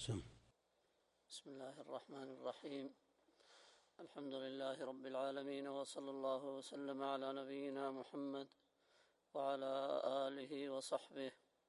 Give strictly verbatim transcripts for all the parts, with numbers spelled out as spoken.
سم. بسم الله الرحمن الرحيم. الحمد لله رب العالمين، وصلى الله وسلم على نبينا محمد وعلى آله وصحبه.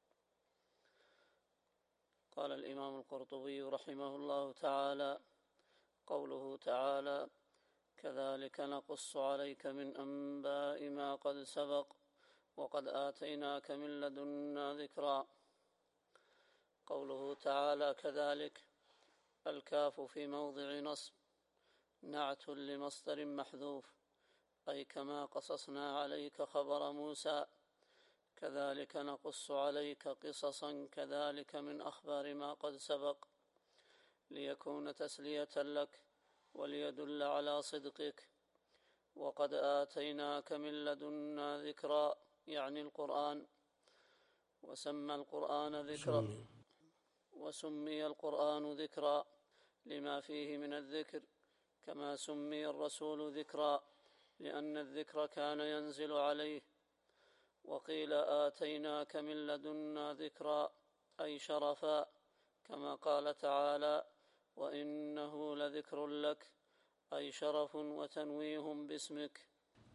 قال الإمام القرطبي رحمه الله تعالى: قوله تعالى: كذلك نقص عليك من أنباء ما قد سبق وقد آتيناك من لدنا ذكرا. قوله تعالى كذلك، الكاف في موضع نصب نعت لمصدر محذوف، أي كما قصصنا عليك خبر موسى، كذلك نقص عليك قصصا كذلك من أخبار ما قد سبق، ليكون تسلية لك وليدل على صدقك. وقد آتيناك من لدنا ذكرا يعني القرآن، وسمى القرآن ذكرا وسمي القرآن ذكرا لما فيه من الذكر، كما سمي الرسول ذكرا لأن الذكر كان ينزل عليه. وقيل آتيناك من لدنا ذكرا أي شرفا، كما قال تعالى: وإنه لذكر لك، أي شرف وتنويه باسمك،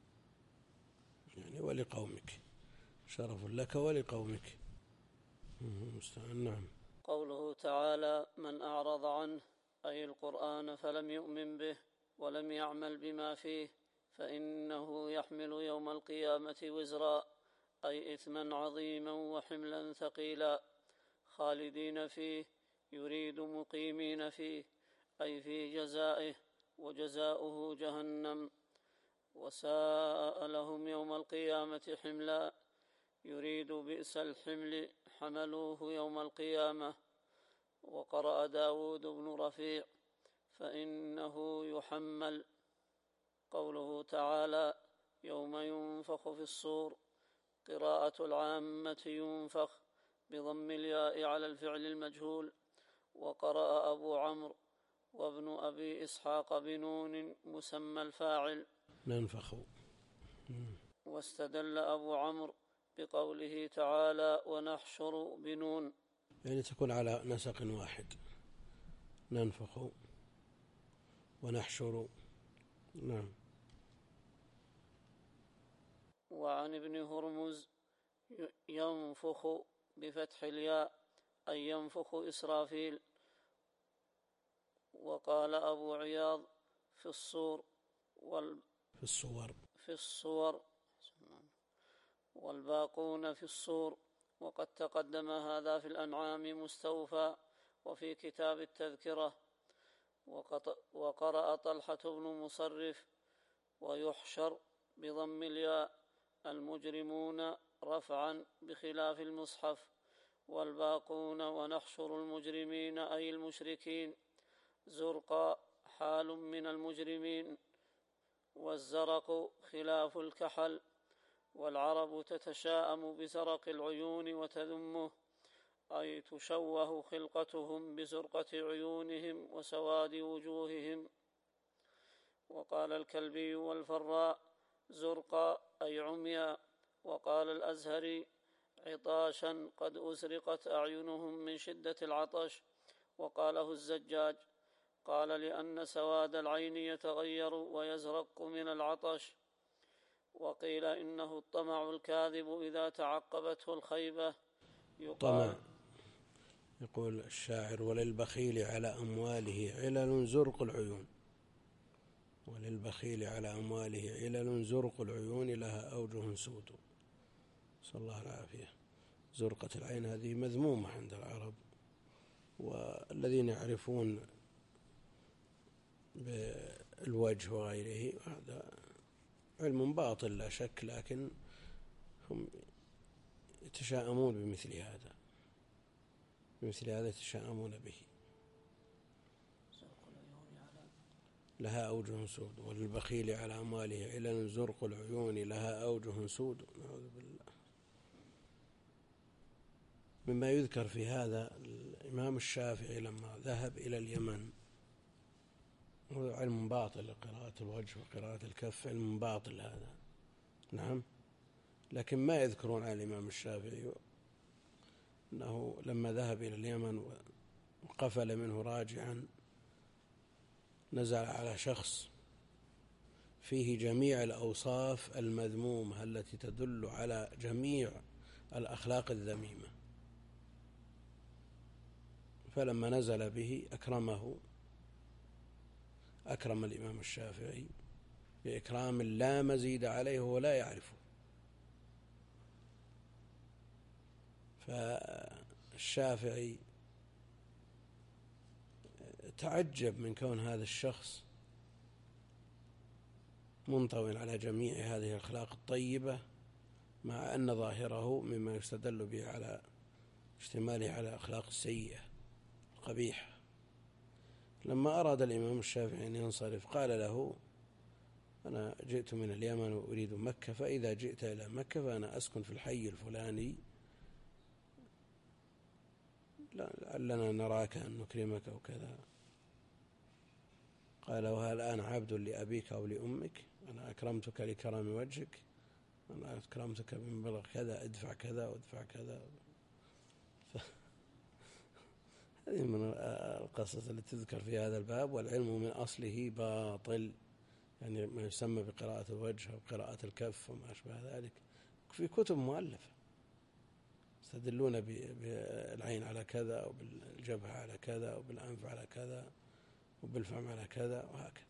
يعني ولقومك، شرف لك ولقومك. نعم. قوله تعالى: من أعرض عنه، أي القرآن، فلم يؤمن به ولم يعمل بما فيه، فإنه يحمل يوم القيامة وزرا، أي إثما عظيما وحملا ثقيلا، خالدين فيه، يريد مقيمين فيه، أي في جزائه، وجزاؤه جهنم، وساء لهم يوم القيامة حملا، يريد بئس الحمل حملوه يوم القيامة. وقرأ داود بن رفيع: فإنه يحمل. قوله تعالى: يوم ينفخ في الصور، قراءة العامة ينفخ بضم الياء على الفعل المجهول. وقرأ أبو عمرو وابن أبي إسحاق بنون مسمى الفاعل ننفخ. واستدل أبو عمرو بقوله تعالى: ونحشر بنون، يعني تكون على نسق واحد، ننفخ ونحشر. نعم. وعن ابن هرمز ينفخ بفتح الياء أي ينفخ إسرافيل. وقال أبو عياض في الصور وال في الصور في الصور والباقون في الصور. وقد تقدم هذا في الأنعام مستوفى وفي كتاب التذكرة. وقرأ طلحة بن مصرف: ويحشر بضم الياء المجرمون رفعا بخلاف المصحف، والباقون ونحشر المجرمين أي المشركين، زرقا حال من المجرمين، والزرق خلاف الكحل. والعرب تتشاءم بزرق العيون وتذمه، أي تشوه خلقتهم بزرقة عيونهم وسواد وجوههم. وقال الكلبي والفراء: زرقا أي عميا. وقال الأزهري: عطاشا قد أزرقت أعينهم من شدة العطش. وقاله الزجاج: قال لأن سواد العين يتغير ويزرق من العطش. وقيل إنه الطمع الكاذب إذا تعقبته الخيبة، طمع. يقول الشاعر: وللبخيل على أمواله علل زرق العيون، وللبخيل على أمواله علل زرق العيون لها أوجه سود. صلى الله العافية. زرقة العين هذه مذمومة عند العرب، والذين يعرفون بالوجه وغيره هذا علم باطل لا شك، لكن هم يتشاءمون بمثل هذا بمثل هذا يتشاءمون به. لها أوجه سود. وللبخيل على أمواله علل زرق العيون لها أوجه سود. نعوذ بالله. مما يذكر في هذا الإمام الشافعي لما ذهب إلى اليمن، هو علم باطل، قراءة الوجه وقراءة الكف علم باطل هذا. نعم. لكن ما يذكرون على الإمام الشافعي أنه لما ذهب إلى اليمن وقفل منه راجعا نزل على شخص فيه جميع الأوصاف المذمومة التي تدل على جميع الأخلاق الذميمة، فلما نزل به أكرمه أكرم الإمام الشافعي بإكرام لا مزيد عليه ولا يعرفه. فالشافعي تعجب من كون هذا الشخص منطوي على جميع هذه الأخلاق الطيبة، مع أن ظاهره مما يستدل به على اشتماله على أخلاق السيئة القبيحة. لما أراد الإمام الشافعي أن ينصرف قال له: أنا جئت من اليمن وأريد مكة، فإذا جئت إلى مكة فأنا أسكن في الحي الفلاني، لعلنا نراك أن نكرمك وكذا. قال: وهل أنا عبد لأبيك أو لأمك؟ أنا أكرمتك لكرم وجهك، أنا أكرمتك بمبلغ كذا، ادفع كذا وادفع كذا. هذه من القصص التي تذكر في هذا الباب. والعلم من أصله باطل، يعني ما يسمى بقراءة الوجه أو قراءة الكف وما أشبه ذلك في كتب مؤلفة يستدلون بالعين على كذا وبالجبهة على كذا وبالأنف على كذا وبالفم على كذا وهكذا.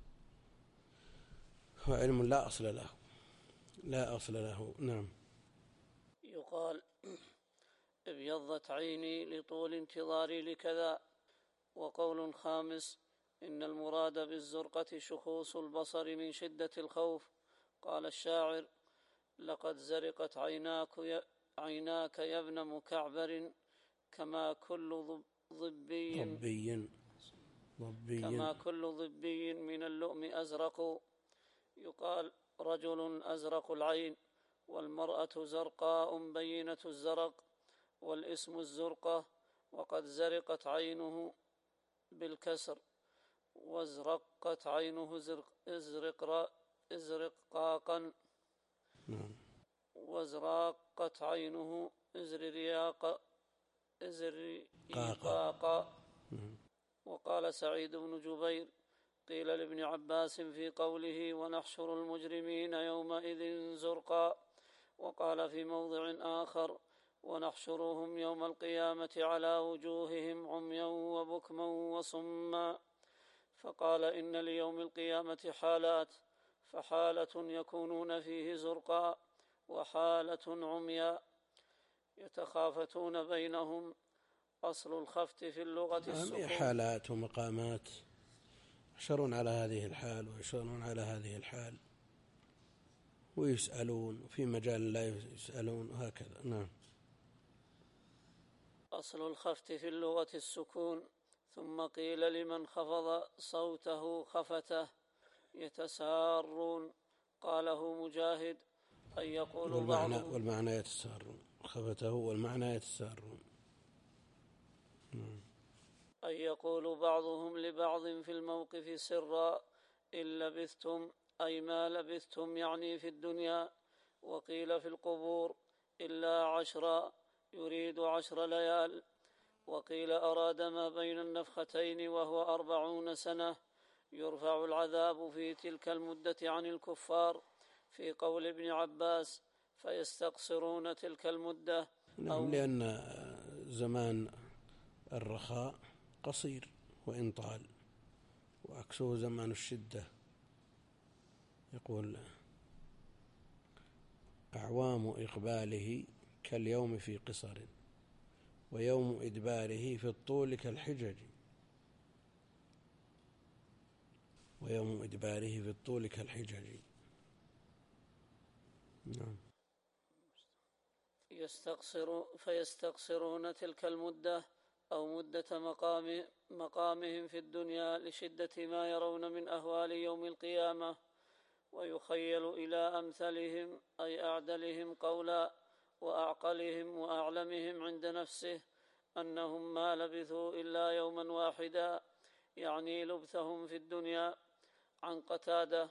هو علم لا أصل له، لا أصل له. نعم. يقال: ابيضت عيني لطول انتظاري لكذا. وقول خامس: إن المراد بالزرقة شخوص البصر من شدة الخوف. قال الشاعر: لقد زرقت عيناك يا, عيناك يا ابن مكعبر، كما كل ضبي ضبي ضبي كما كل ضبي من اللؤم أزرق. يقال: رجل أزرق العين، والمرأة زرقاء بينة الزرق، والاسم الزرقة، وقد زرقت عينه بالكسر، وازرقت عينه زرق ازرق ازرقاقا، وازراقت عينه ازرياقا ازريقاقا. وقال سعيد بن جبير: قيل لابن عباس في قوله: ونحشر المجرمين يومئذ زرقا. وقال في موضع آخر: ونحشرهم يوم القيامة على وجوههم عميا وبكما وصما. فقال: إن ليوم القيامة حالات، فحالة يكونون فيه زرقا، وحالة عميا، يتخافتون بينهم. أصل الخفت في اللغة السكون. حالات ومقامات، يحشرون على هذه الحال ويحشرون على هذه الحال، ويسألون في مجال لا يسألون، وهكذا. نعم. أصل الخفت في اللغة السكون. ثم قيل لمن خفض صوته خفته: يتسارون. قاله مجاهد: أن يقول والمعنى, بعضهم والمعنى يتسارون، خفته والمعنى يتسارون. أن يقول بعضهم لبعض في الموقف سرا: إن لبثتم، أي ما لبثتم، يعني في الدنيا. وقيل في القبور: إلا عشرا، يريد عشر ليال. وقيل أراد ما بين النفختين وهو أربعون سنة، يرفع العذاب في تلك المدة عن الكفار، في قول ابن عباس: فيستقصرون تلك المدة. نعم، لأن زمان الرخاء قصير وإن طال، وعكسه زمان الشدة. يقول: أعوام إقباله كاليوم في قصر، ويوم إدباره في الطول كالحجج ويوم إدباره في الطول كالحجج. نعم. يستقصر فيستقصرون تلك المدة، أو مدة مقام مقامهم في الدنيا، لشدة ما يرون من أهوال يوم القيامة. ويخيل إلى أمثلهم، أي أعدلهم قولا وأعقلهم وأعلمهم عند نفسه، أنهم ما لبثوا إلا يوما واحدا، يعني لبثهم في الدنيا. عن قتادة: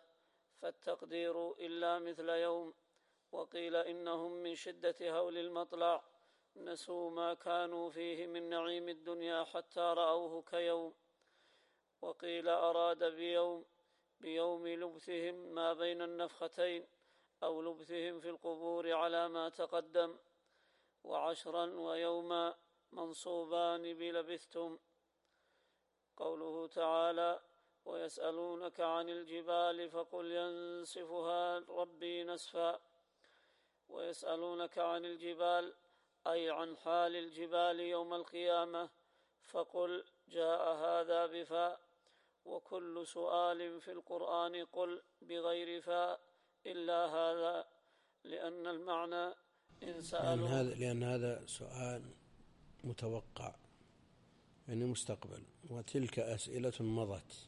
فالتقدير إلا مثل يوم. وقيل إنهم من شدة هول المطلع، نسوا ما كانوا فيه من نعيم الدنيا حتى رأوه كيوم. وقيل أراد بيوم بيوم لبثهم ما بين النفختين أو لبثهم في القبور على ما تقدم. وعشرا ويوما منصوبان بلبثتم. قوله تعالى: ويسألونك عن الجبال فقل ينسفها ربي نسفا. ويسألونك عن الجبال أي عن حال الجبال يوم القيامة، فقل جاء هذا بفاء. وكل سؤال في القرآن قل بغير فاء إلا هذا، لأن المعنى إن سألوا لأن هذا, لأن هذا سؤال متوقع يعني مستقبل، وتلك أسئلة مضت.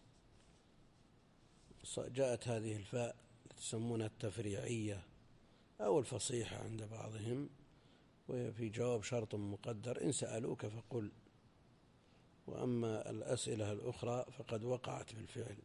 جاءت هذه الفاء تسمونها التفريعية أو الفصيحة عند بعضهم، وهي في جواب شرط مقدر: إن سألوك فقل. وأما الأسئلة الأخرى فقد وقعت بالفعل.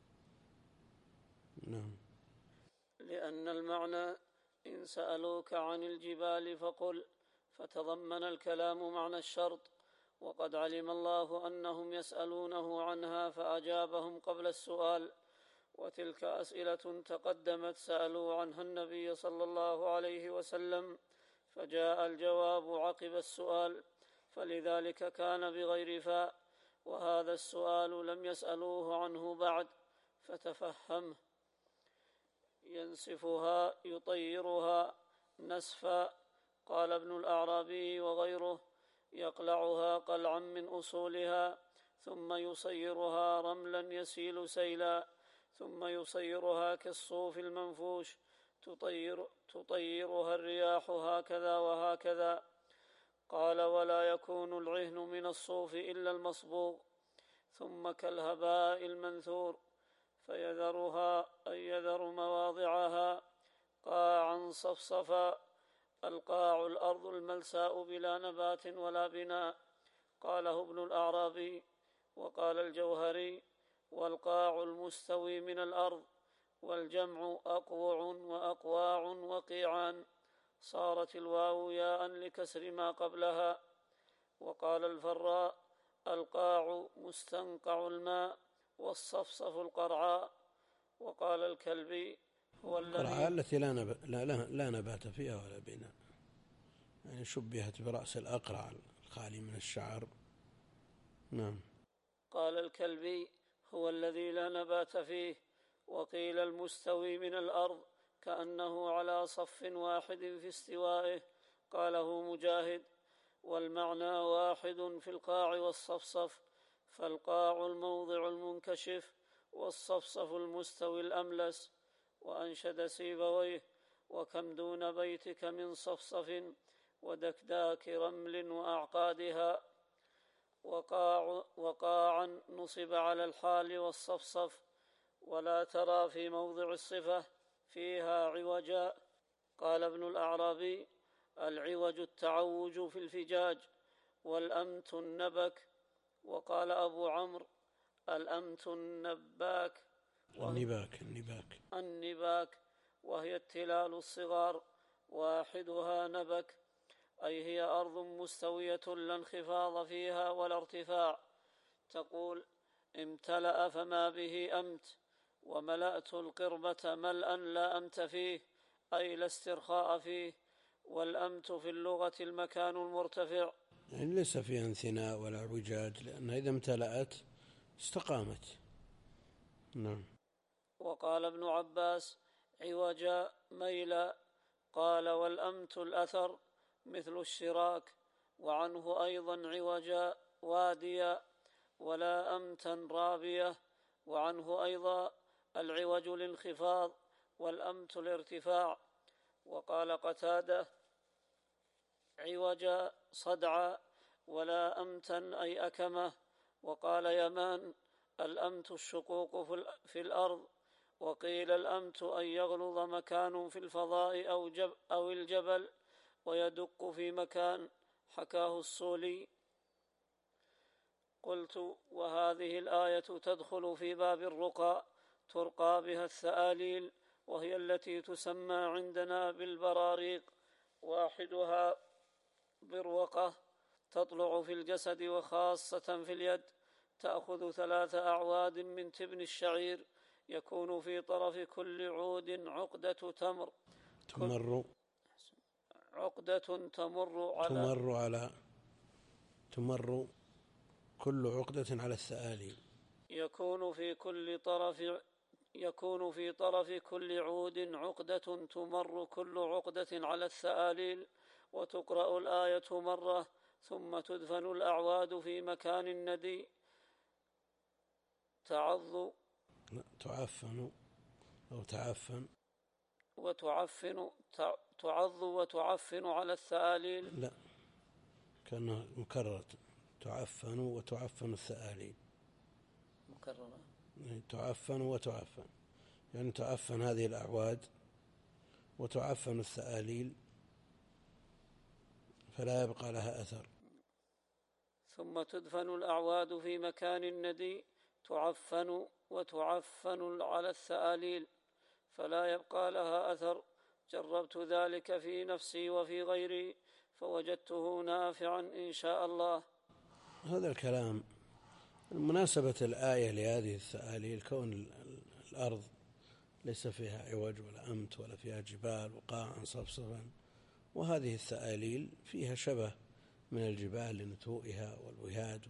نعم. لأن المعنى إن سألوك عن الجبال فقل فتضمن الكلام معنى الشرط، وقد علم الله أنهم يسألونه عنها فأجابهم قبل السؤال. وتلك أسئلة تقدمت سألوا عنها النبي صلى الله عليه وسلم، فجاء الجواب عقب السؤال، فلذلك كان بغير فاء. وهذا السؤال لم يسألوه عنه بعد، فتفهمه. ينسفها يطيرها نسفا. قال ابن الأعرابي وغيره: يقلعها قلعا من أصولها، ثم يصيرها رملا يسيل سيلا، ثم يصيرها كالصوف المنفوش، تطير تطيرها الرياح هكذا وهكذا. قال: ولا يكون العهن من الصوف إلا المصبوغ، ثم كالهباء المنثور، فيذرها أي يذر مواضعها قاعا صفصفا. القاع الأرض الملساء بلا نبات ولا بناء. قاله ابن الأعرابي. وقال الجوهري: والقاع المستوي من الأرض، والجمع أقوع وأقواع وقيعان، صارت الواو ياء لكسر ما قبلها. وقال الفراء: القاع مستنقع الماء، والصفصف القرعاء. وقال الكلبي: هو القرعاء التي لا, نب... لا, لا, لا نبات فيها ولا بناء، يعني شبهت برأس الأقرع الخالي من الشعر. نعم. قال الكلبي: هو الذي لا نبات فيه. وقيل المستوي من الأرض كأنه على صف واحد في استوائه. قاله مجاهد. والمعنى واحد في القاع والصفصف، فالقاع الموضع المنكشف، والصفصف المستوي الأملس. وأنشد سيبويه: وكم دون بيتك من صفصف، ودكداك رمل وأعقادها. وقاع وقاعا نصب على الحال والصفصف، ولا ترى في موضع الصفة فيها عوجا. قال ابن الأعرابي: العوج التعوج في الفجاج، والأمت النبك. وقال أبو عمرو: الأمت النباك النباك النباك النباك وهي التلال الصغار، واحدها نبك، أي هي أرض مستوية لا انخفاض فيها ولا ارتفاع. تقول: امتلأ فما به أمت، وملأت القربة ملأ لا أمت فيه، أي لا استرخاء فيه. والأمت في اللغة المكان المرتفع، يعني ليس فيها انثناء ولا اعوجاج، لأنها إذا امتلأت استقامت. نعم. وقال ابن عباس: عوجا ميلا. قال: والأمت الأثر مثل الشراك. وعنه أيضا عوجا واديا، ولا أمتا رابية. وعنه أيضا العوج الانخفاض، والأمت الارتفاع. وقال قتادة: عوجا صدعا، ولا أمتا أي أكمة. وقال يمان: الأمت الشقوق في الأرض. وقيل الأمت أن يغلظ مكان في الفضاء أو, جب أو الجبل، ويدق في مكان. حكاه الصولي. قلت: وهذه الآية تدخل في باب الرقى، ترقى بها الثآليل، وهي التي تسمى عندنا بالبراريق. واحدها بروقة تطلع في الجسد وخاصة في اليد، تأخذ ثلاث أعواد من تبن الشعير، يكون في طرف كل عود عقدة تمر تمر عقدة تمر على تمر على تمر كل عقدة على الثآلي. يكون في كل طرف يكون في طرف كل عود عقدة تمر كل عقدة على الثآليل، وتقرأ الآية مرة، ثم تدفن الأعواد في مكان الندي تعض تعفن أو تعفن وتعفن تعض وتعفن على الثآليل. لا، كأنه مكررة، تعفن وتعفن الثآليل مكررة، تعفن وتعفن، يعني تعفن هذه الأعواد وتعفن الثآليل فلا يبقى لها أثر. ثم تدفن الأعواد في مكان الندي تعفن وتعفن على الثآليل فلا يبقى لها أثر. جربت ذلك في نفسي وفي غيري فوجدته نافعا إن شاء الله. هذا الكلام مناسبة الآية لهذه الثآليل كون الأرض ليس فيها عوج ولا أمت ولا فيها جبال وقاعا صفصفا، وهذه الثآليل فيها شبه من الجبال لنتوئها والوهاد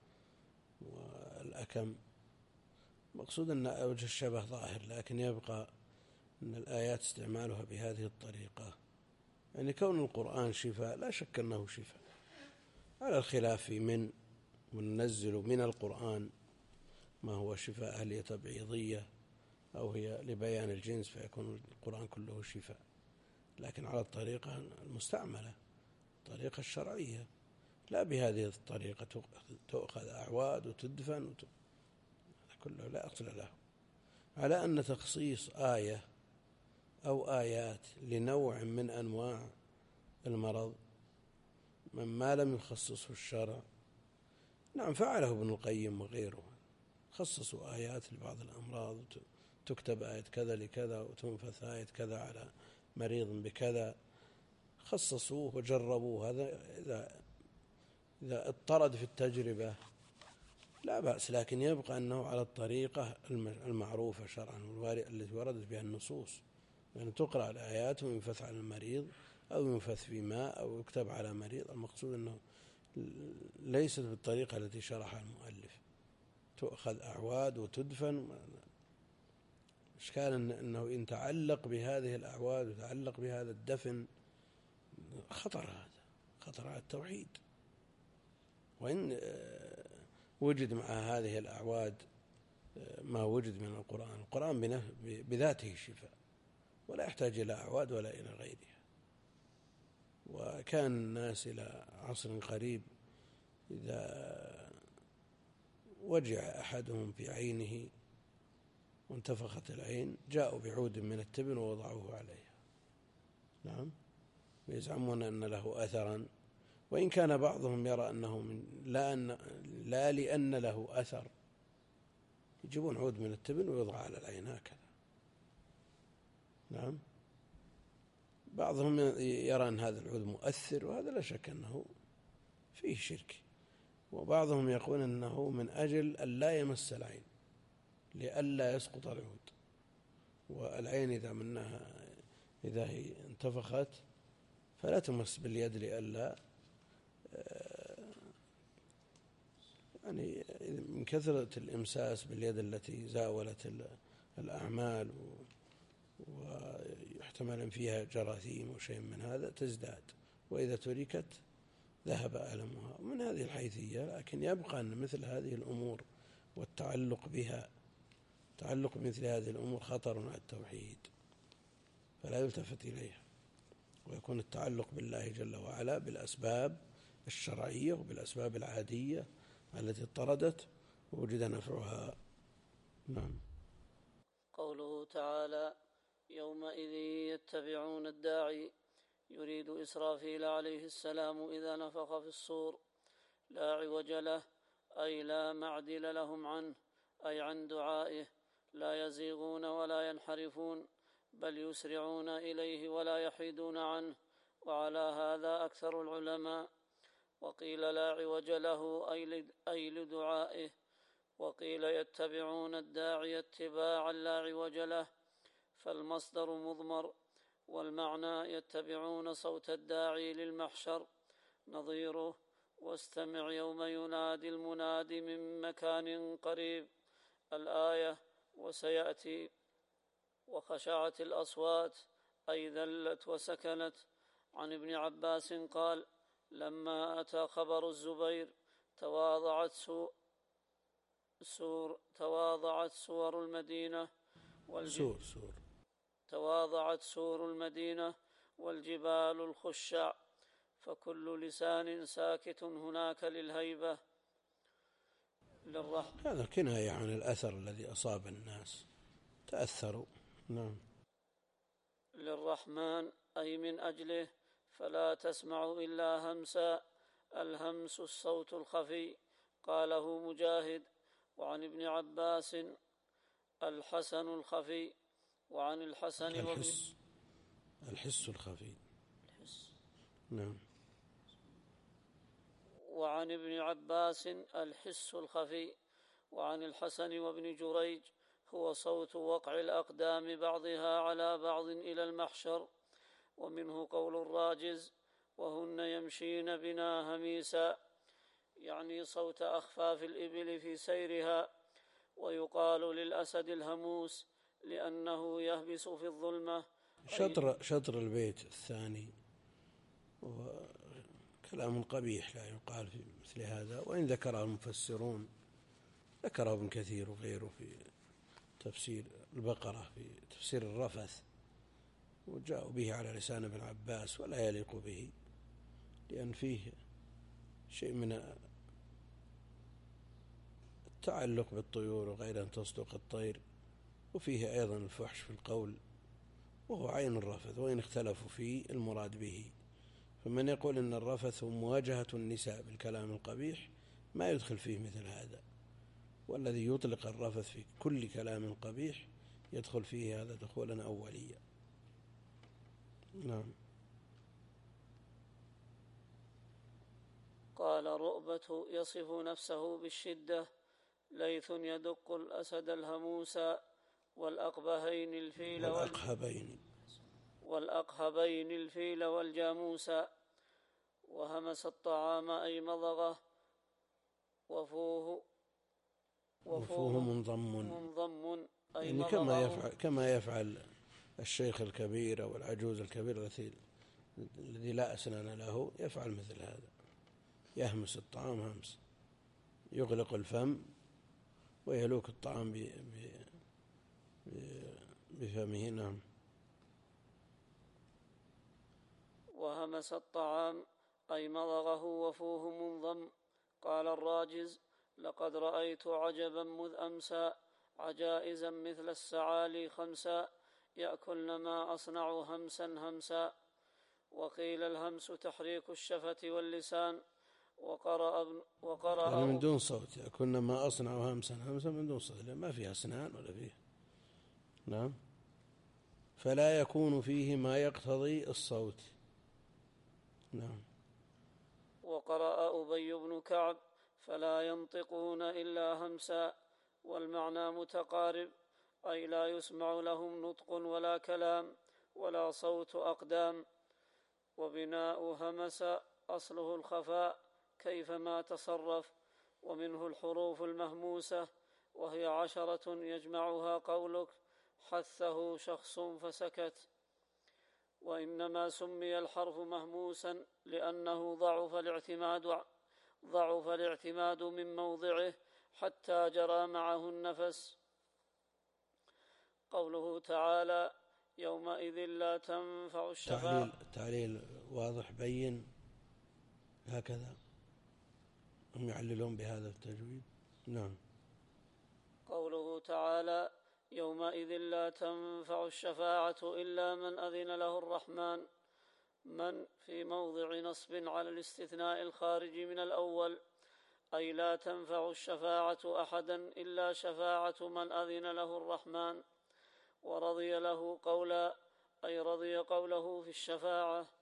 والأكم. مقصود أن وجه الشبه ظاهر، لكن يبقى أن الآيات استعمالها بهذه الطريقة، يعني كون القرآن شفاء لا شك أنه شفاء، على الخلاف في من وننزل من القرآن ما هو شفاء، هل هي تبعيضية أو هي لبيان الجنس فيكون القرآن كله شفاء، لكن على الطريقة المستعملة الطريقة الشرعية، لا بهذه الطريقة تؤخذ أعواد وتدفن وت... كله لا أصل له. على أن تخصيص آية أو آيات لنوع من أنواع المرض مما لم يخصصه الشرع، نعم فعله ابن القيم وغيره، خصصوا آيات لبعض الأمراض، تكتب آية كذا لكذا وتنفث آية كذا على مريض بكذا، خصصوه وجربوه. هذا إذا إذا اضطرد في التجربة لا بأس، لكن يبقى أنه على الطريقة المعروفة شرعا التي وردت بها النصوص، يعني تقرأ الآيات وينفث على المريض أو ينفث في ماء أو يكتب على مريض. المقصود أنه ليست بالطريقة التي شرحها المؤلف، تؤخذ أعواد وتدفن. إشكال أنه إن تعلق بهذه الأعواد وتعلق بهذا الدفن خطر، هذا خطر على التوحيد. وإن وجد مع هذه الأعواد ما وجد من القرآن، القرآن بذاته شفاء ولا يحتاج إلى أعواد ولا إلى غيرها. وكان الناس إلى عصر قريب إذا وجع أحدهم في عينه وانتفخت العين جاءوا بعود من التبن ووضعوه عليها، نعم، ويزعمون أن له أثرا، وإن كان بعضهم يرى أنه من لا, أن لا لأن له أثر، يجيبون عود من التبن ويوضع على العين هكذا، نعم. بعضهم يرى أن هذا العود مؤثر، وهذا لا شك أنه فيه شرك. وبعضهم يقول أنه من أجل أن لا يمس العين لئلا يسقط العود، والعين إذا منها إذا هي انتفخت فلا تمس باليد لئلا يعني من كثرة الإمساس باليد التي زاولت الأعمال ويحتمل أن فيها جراثيم وشيء من هذا تزداد، وإذا تركت ذهب ألمها. من هذه الحيثية لكن يبقى أن مثل هذه الأمور والتعلق بها، تعلق مثل هذه الأمور خطر على التوحيد فلا يلتفت إليها، ويكون التعلق بالله جل وعلا بالأسباب الشرعية وبالأسباب العادية التي اضطردت ووجد نفعها. نعم. قوله تعالى: يومئذ يتبعون الداعي، يريد إسرافيل عليه السلام إذا نفخ في الصور، لا عوج له أي لا معدل لهم عنه، أي عن دعائه، لا يزيغون ولا ينحرفون، بل يسرعون إليه ولا يحيدون عنه، وعلى هذا أكثر العلماء. وقيل لا عوج له أي لدعائه، وقيل يتبعون الداعي اتباعا لا عوج له، فالمصدر مضمر، والمعنى يتبعون صوت الداعي للمحشر، نظيره واستمع يوم ينادي المنادي من مكان قريب، الآية. وسيأتي وخشعت الأصوات أي ذلت وسكنت. عن ابن عباس قال: لما أتى خبر الزبير تواضعت سور, سور تواضعت سور المدينة سور سور تواضعت سور المدينة والجبال الخشع، فكل لسان ساكت هناك للهيبة. للرحمن هذا كناية عن الأثر الذي أصاب الناس، تأثروا. نعم. للرحمن أي من أجله، فلا تسمع إلا همسا، الهمس الصوت الخفي، قاله مجاهد. وعن ابن عباس: الحسن الخفي. وعن الحسن الحس الحس الخفي. الحس. نعم. وعن ابن عباس: الحس الخفي. وعن الحسن وابن جريج: هو صوت وقع الأقدام بعضها على بعض إلى المحشر. ومنه قول الراجز: وهن يمشين بنا هميسا، يعني صوت أخفاف الإبل في سيرها. ويقال للأسد الهموس لأنه يهبس في الظلمة. شطر, شطر البيت الثاني وكلام قبيح لا يقال في مثل هذا، وإن ذكره المفسرون، ذكره ابن كثير وغيره في تفسير البقرة في تفسير الرفث، وجاءوا به على لسان ابن عباس، ولا يليق به، لأن فيه شيء من التعلق بالطيور وغير أن تصدق الطير، وفيه أيضا الفحش في القول، وهو عين الرفث، وإن اختلفوا في المراد به. فمن يقول إن الرفث هو مواجهة النساء بالكلام القبيح ما يدخل فيه مثل هذا، والذي يطلق الرفث في كل كلام قبيح يدخل فيه هذا دخولا أوليا. نعم. قال رؤبة يصف نفسه بالشدة: ليث يدق الأسد الهموس والأقبهين الفيل والأقهبين والأقهبين الفيل والجاموس. وهمس الطعام أي مضغه، وفوه وفوه منضم منضم أي يعني كما يفعل, كما يفعل الشيخ الكبير أو العجوز الكبير الذي لا أسنان له، يفعل مثل هذا، يهمس الطعام همس، يغلق الفم ويلوك الطعام بفمه. نعم. وهمس الطعام أي مضغه وفوه منضم. قال الراجز: لقد رأيت عجبا مذ أمسى، عجائزا مثل السعالي خمسا، يأكلن ما أصنع همسا همسا. وقيل الهمس تحريك الشفة واللسان. وقرأ ابن وقرأ يعني من دون صوت، يأكلن ما أصنع همسا همسا من دون صوت، لأن ما فيها أسنان ولا فيه. نعم. فلا يكون فيه ما يقتضي الصوت. نعم. وقرأ أبي بن كعب: فلا ينطقون إلا همسا، والمعنى متقارب، أي لا يسمع لهم نطق ولا كلام ولا صوت أقدام. وبناء همس أصله الخفاء كيفما تصرف، ومنه الحروف المهموسة، وهي عشرة يجمعها قولك: حثه شخص فسكت. وإنما سمي الحرف مهموسا لأنه ضعف الاعتماد ضعف الاعتماد من موضعه حتى جرى معه النفس. قوله تعالى: يومئذ لا تنفع الشفاعة. التعليل واضح بين هكذا، هم يعللون بهذا التجويد. نعم. قوله تعالى: يومئذ لا تنفع الشفاعة إلا من أذن له الرحمن، من في موضع نصب على الاستثناء الخارج من الأول، أي لا تنفع الشفاعة أحدا إلا شفاعة من أذن له الرحمن. ورضي له قولا، أي رضي قوله في الشفاعة.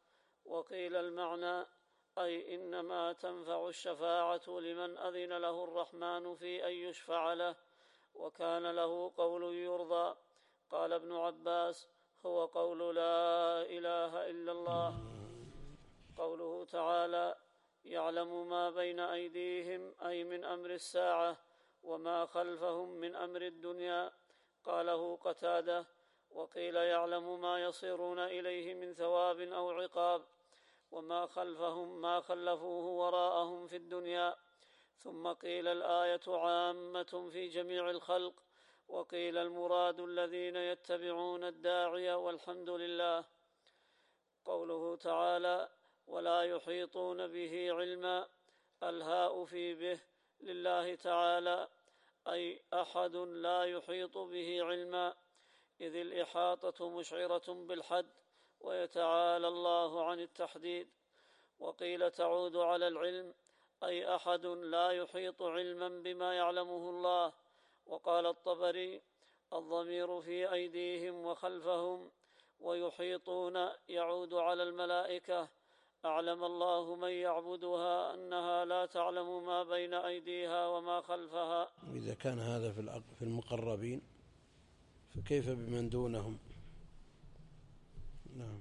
وقيل المعنى أي إنما تنفع الشفاعة لمن أذن له الرحمن في أن يشفع له وكان له قول يرضى. قال ابن عباس: هو قول لا إله إلا الله. قوله تعالى: يعلم ما بين أيديهم أي من أمر الساعة وما خلفهم من أمر الدنيا. قاله قتادة. وقيل يعلم ما يصيرون إليه من ثواب أو عقاب، وما خلفهم ما خلفوه وراءهم في الدنيا. ثم قيل الآية عامة في جميع الخلق، وقيل المراد الذين يتبعون الداعي والحمد لله. قوله تعالى: ولا يحيطون به علما، الهاء في به لله تعالى، أي أحد لا يحيط به علما، إذ الإحاطة مشعرة بالحد، ويتعالى الله عن التحديد. وقيل تعود على العلم، أي أحد لا يحيط علما بما يعلمه الله. وقال الطبري: الضمير في أيديهم وخلفهم، ويحيطون يعود على الملائكة، أعلم الله من يعبدها أنها لا تعلم ما بين أيديها وما خلفها. إذا كان هذا في المقربين فكيف بمن دونهم؟ نعم.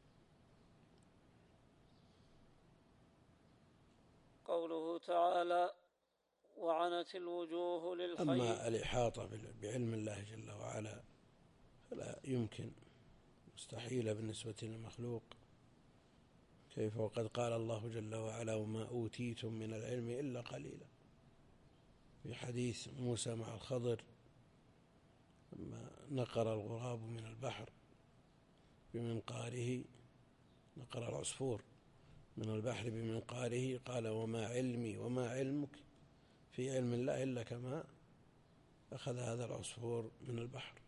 قوله تعالى: وعنت الوجوه للحي. أما الإحاطة بعلم الله جل وعلا فلا يمكن، مستحيلة بالنسبة للمخلوق. كيف وقد قال الله جل وعلا: وما أوتيتم من العلم إلا قليلا، في حديث موسى مع الخضر لما نقر الغراب من البحر بمنقاره، نقر العصفور من البحر بمنقاره، قال: وما علمي وما علمك في علم الله إلا كما أخذ هذا العصفور من البحر.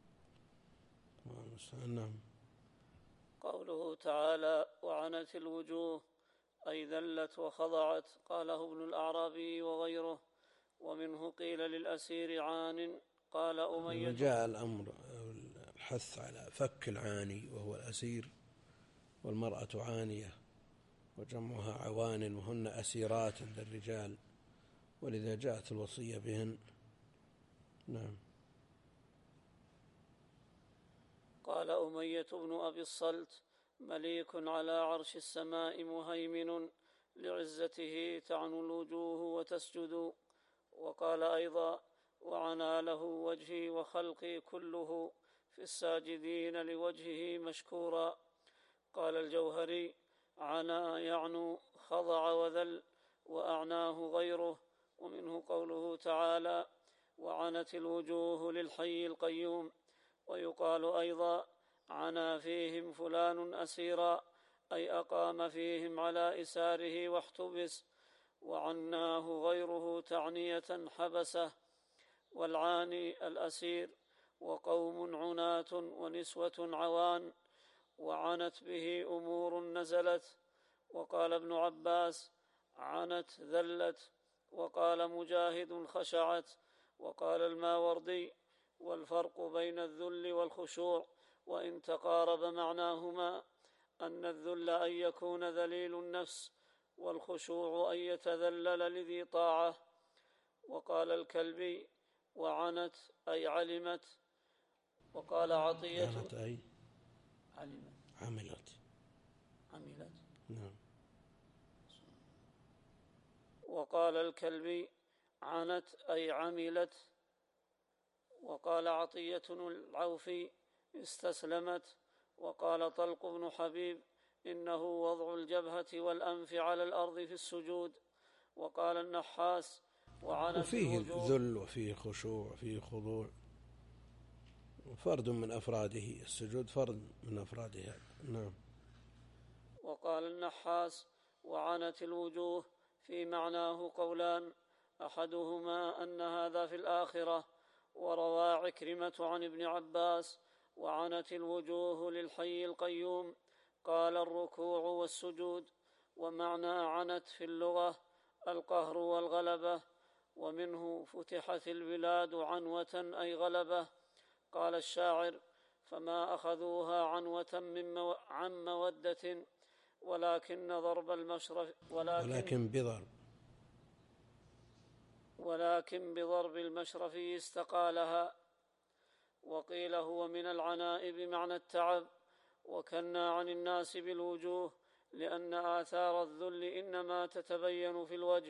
نعم. قوله تعالى: وعنت الوجوه، أي ذلت وخضعت. قاله ابن الأعرابي وغيره. ومنه قيل للأسير عان. قال أمية: جاء الأمر الحث على فك العاني وهو الأسير، والمرأة عانية وجمعها عوان، وهن أسيرات عند الرجال، ولذا جاءت الوصية بهن. نعم. قال أمية بن أبي الصلت: مليك على عرش السماء مهيمن، لعزته تعنو الوجوه وتسجد. وقال أيضا: وعنا له وجهي وخلقي كله، في الساجدين لوجهه مشكورا. قال الجوهري: عنا يعنو خضع وذل، وأعناه غيره. ومنه قوله تعالى: وعنت الوجوه للحي القيوم. ويقال أيضا: عنا فيهم فلان أسيرا، أي أقام فيهم على إساره واحتبس. وعناه غيره تعنية حبسه. والعاني الأسير، وقوم عناة ونسوة عوان، وعنت به أمور نزلت. وقال ابن عباس: عنت ذلت. وقال مجاهد: خشعت. وقال الماوردي: والفرق بين الذل والخشوع وإن تقارب معناهما أن الذل أن يكون ذليل النفس، والخشوع أن يتذلل لذي طاعة. وقال الكلبي: وعنت أي علمت. وقال عطية: عنت أي علمت عملت عملت نعم. وقال الكلبي: عنت أي عملت. وقال عطية العوفي: استسلمت. وقال طلق بن حبيب: إنه وضع الجبهة والأنف على الأرض في السجود. وقال النحاس: وعنت وفيه الوجوه. ذل وفيه خشوع وفيه خضوع، فرد من أفراده، السجود فرد من أفرادها. نعم. وقال النحاس: وعنت الوجوه في معناه قولان، أحدهما أن هذا في الآخرة. وروى عكرمة عن ابن عباس: وعنت الوجوه للحي القيوم، قال الركوع والسجود. ومعنى عنت في اللغة القهر والغلبة. ومنه فتحت البلاد عنوة أي غلبة. قال الشاعر: فما أخذوها عنوة من مو... عن مودة، ولكن ضرب المشرف ولكن, ولكن بضرب ولكن بضرب المشرفي استقالها. وقيل هو من العناء بمعنى التعب، وكنى عن الناس بالوجوه، لأن آثار الذل إنما تتبين في الوجه.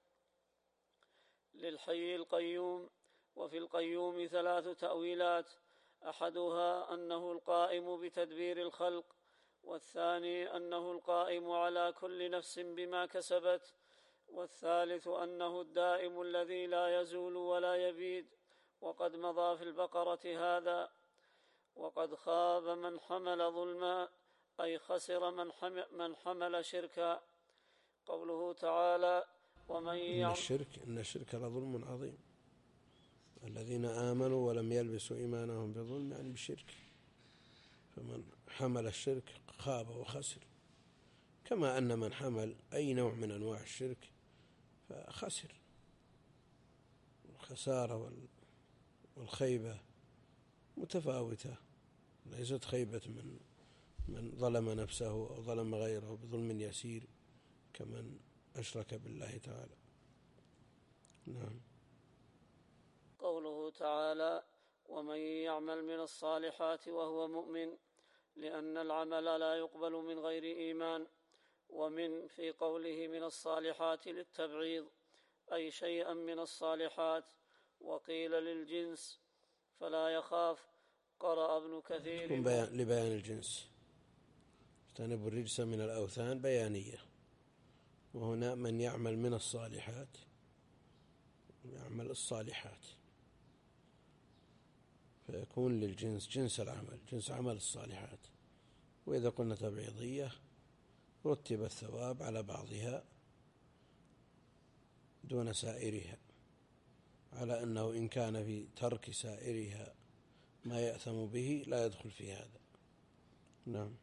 للحي القيوم. وفي القيوم ثلاث تأويلات: أحدها أنه القائم بتدبير الخلق، والثاني أنه القائم على كل نفس بما كسبت، والثالث أنه الدائم الذي لا يزول ولا يبيد. وقد مضى في البقرة هذا. وقد خاب من حمل ظلما، أي خسر من حمل, من حمل شركا. قوله تعالى: ومن إن الشرك إن الشرك لظلم عظيم. الذين آمنوا ولم يلبسوا إيمانهم بظلم يعني بشرك، فمن حمل الشرك خاب وخسر، كما أن من حمل أي نوع من أنواع الشرك فخسر. الخسارة والخيبة متفاوتة، ليست خيبة من من ظلم نفسه أو ظلم غيره بظلم يسير كمن أشرك بالله تعالى. نعم. قوله تعالى: ومن يعمل من الصالحات وهو مؤمن، لأن العمل لا يقبل من غير إيمان. ومن في قوله من الصالحات للتبعيض، أي شيئا من الصالحات. وقيل للجنس فلا يخاف. قرأ ابن كثير لبيان الجنس. اجتنبوا الرجس من الأوثان بيانية، وهنا من يعمل من الصالحات يعمل الصالحات، فيكون للجنس جنس العمل، جنس عمل الصالحات. وإذا قلنا تبعيضية رتب الثواب على بعضها دون سائرها، على أنه إن كان في ترك سائرها ما يأثم به لا يدخل في هذا. نعم.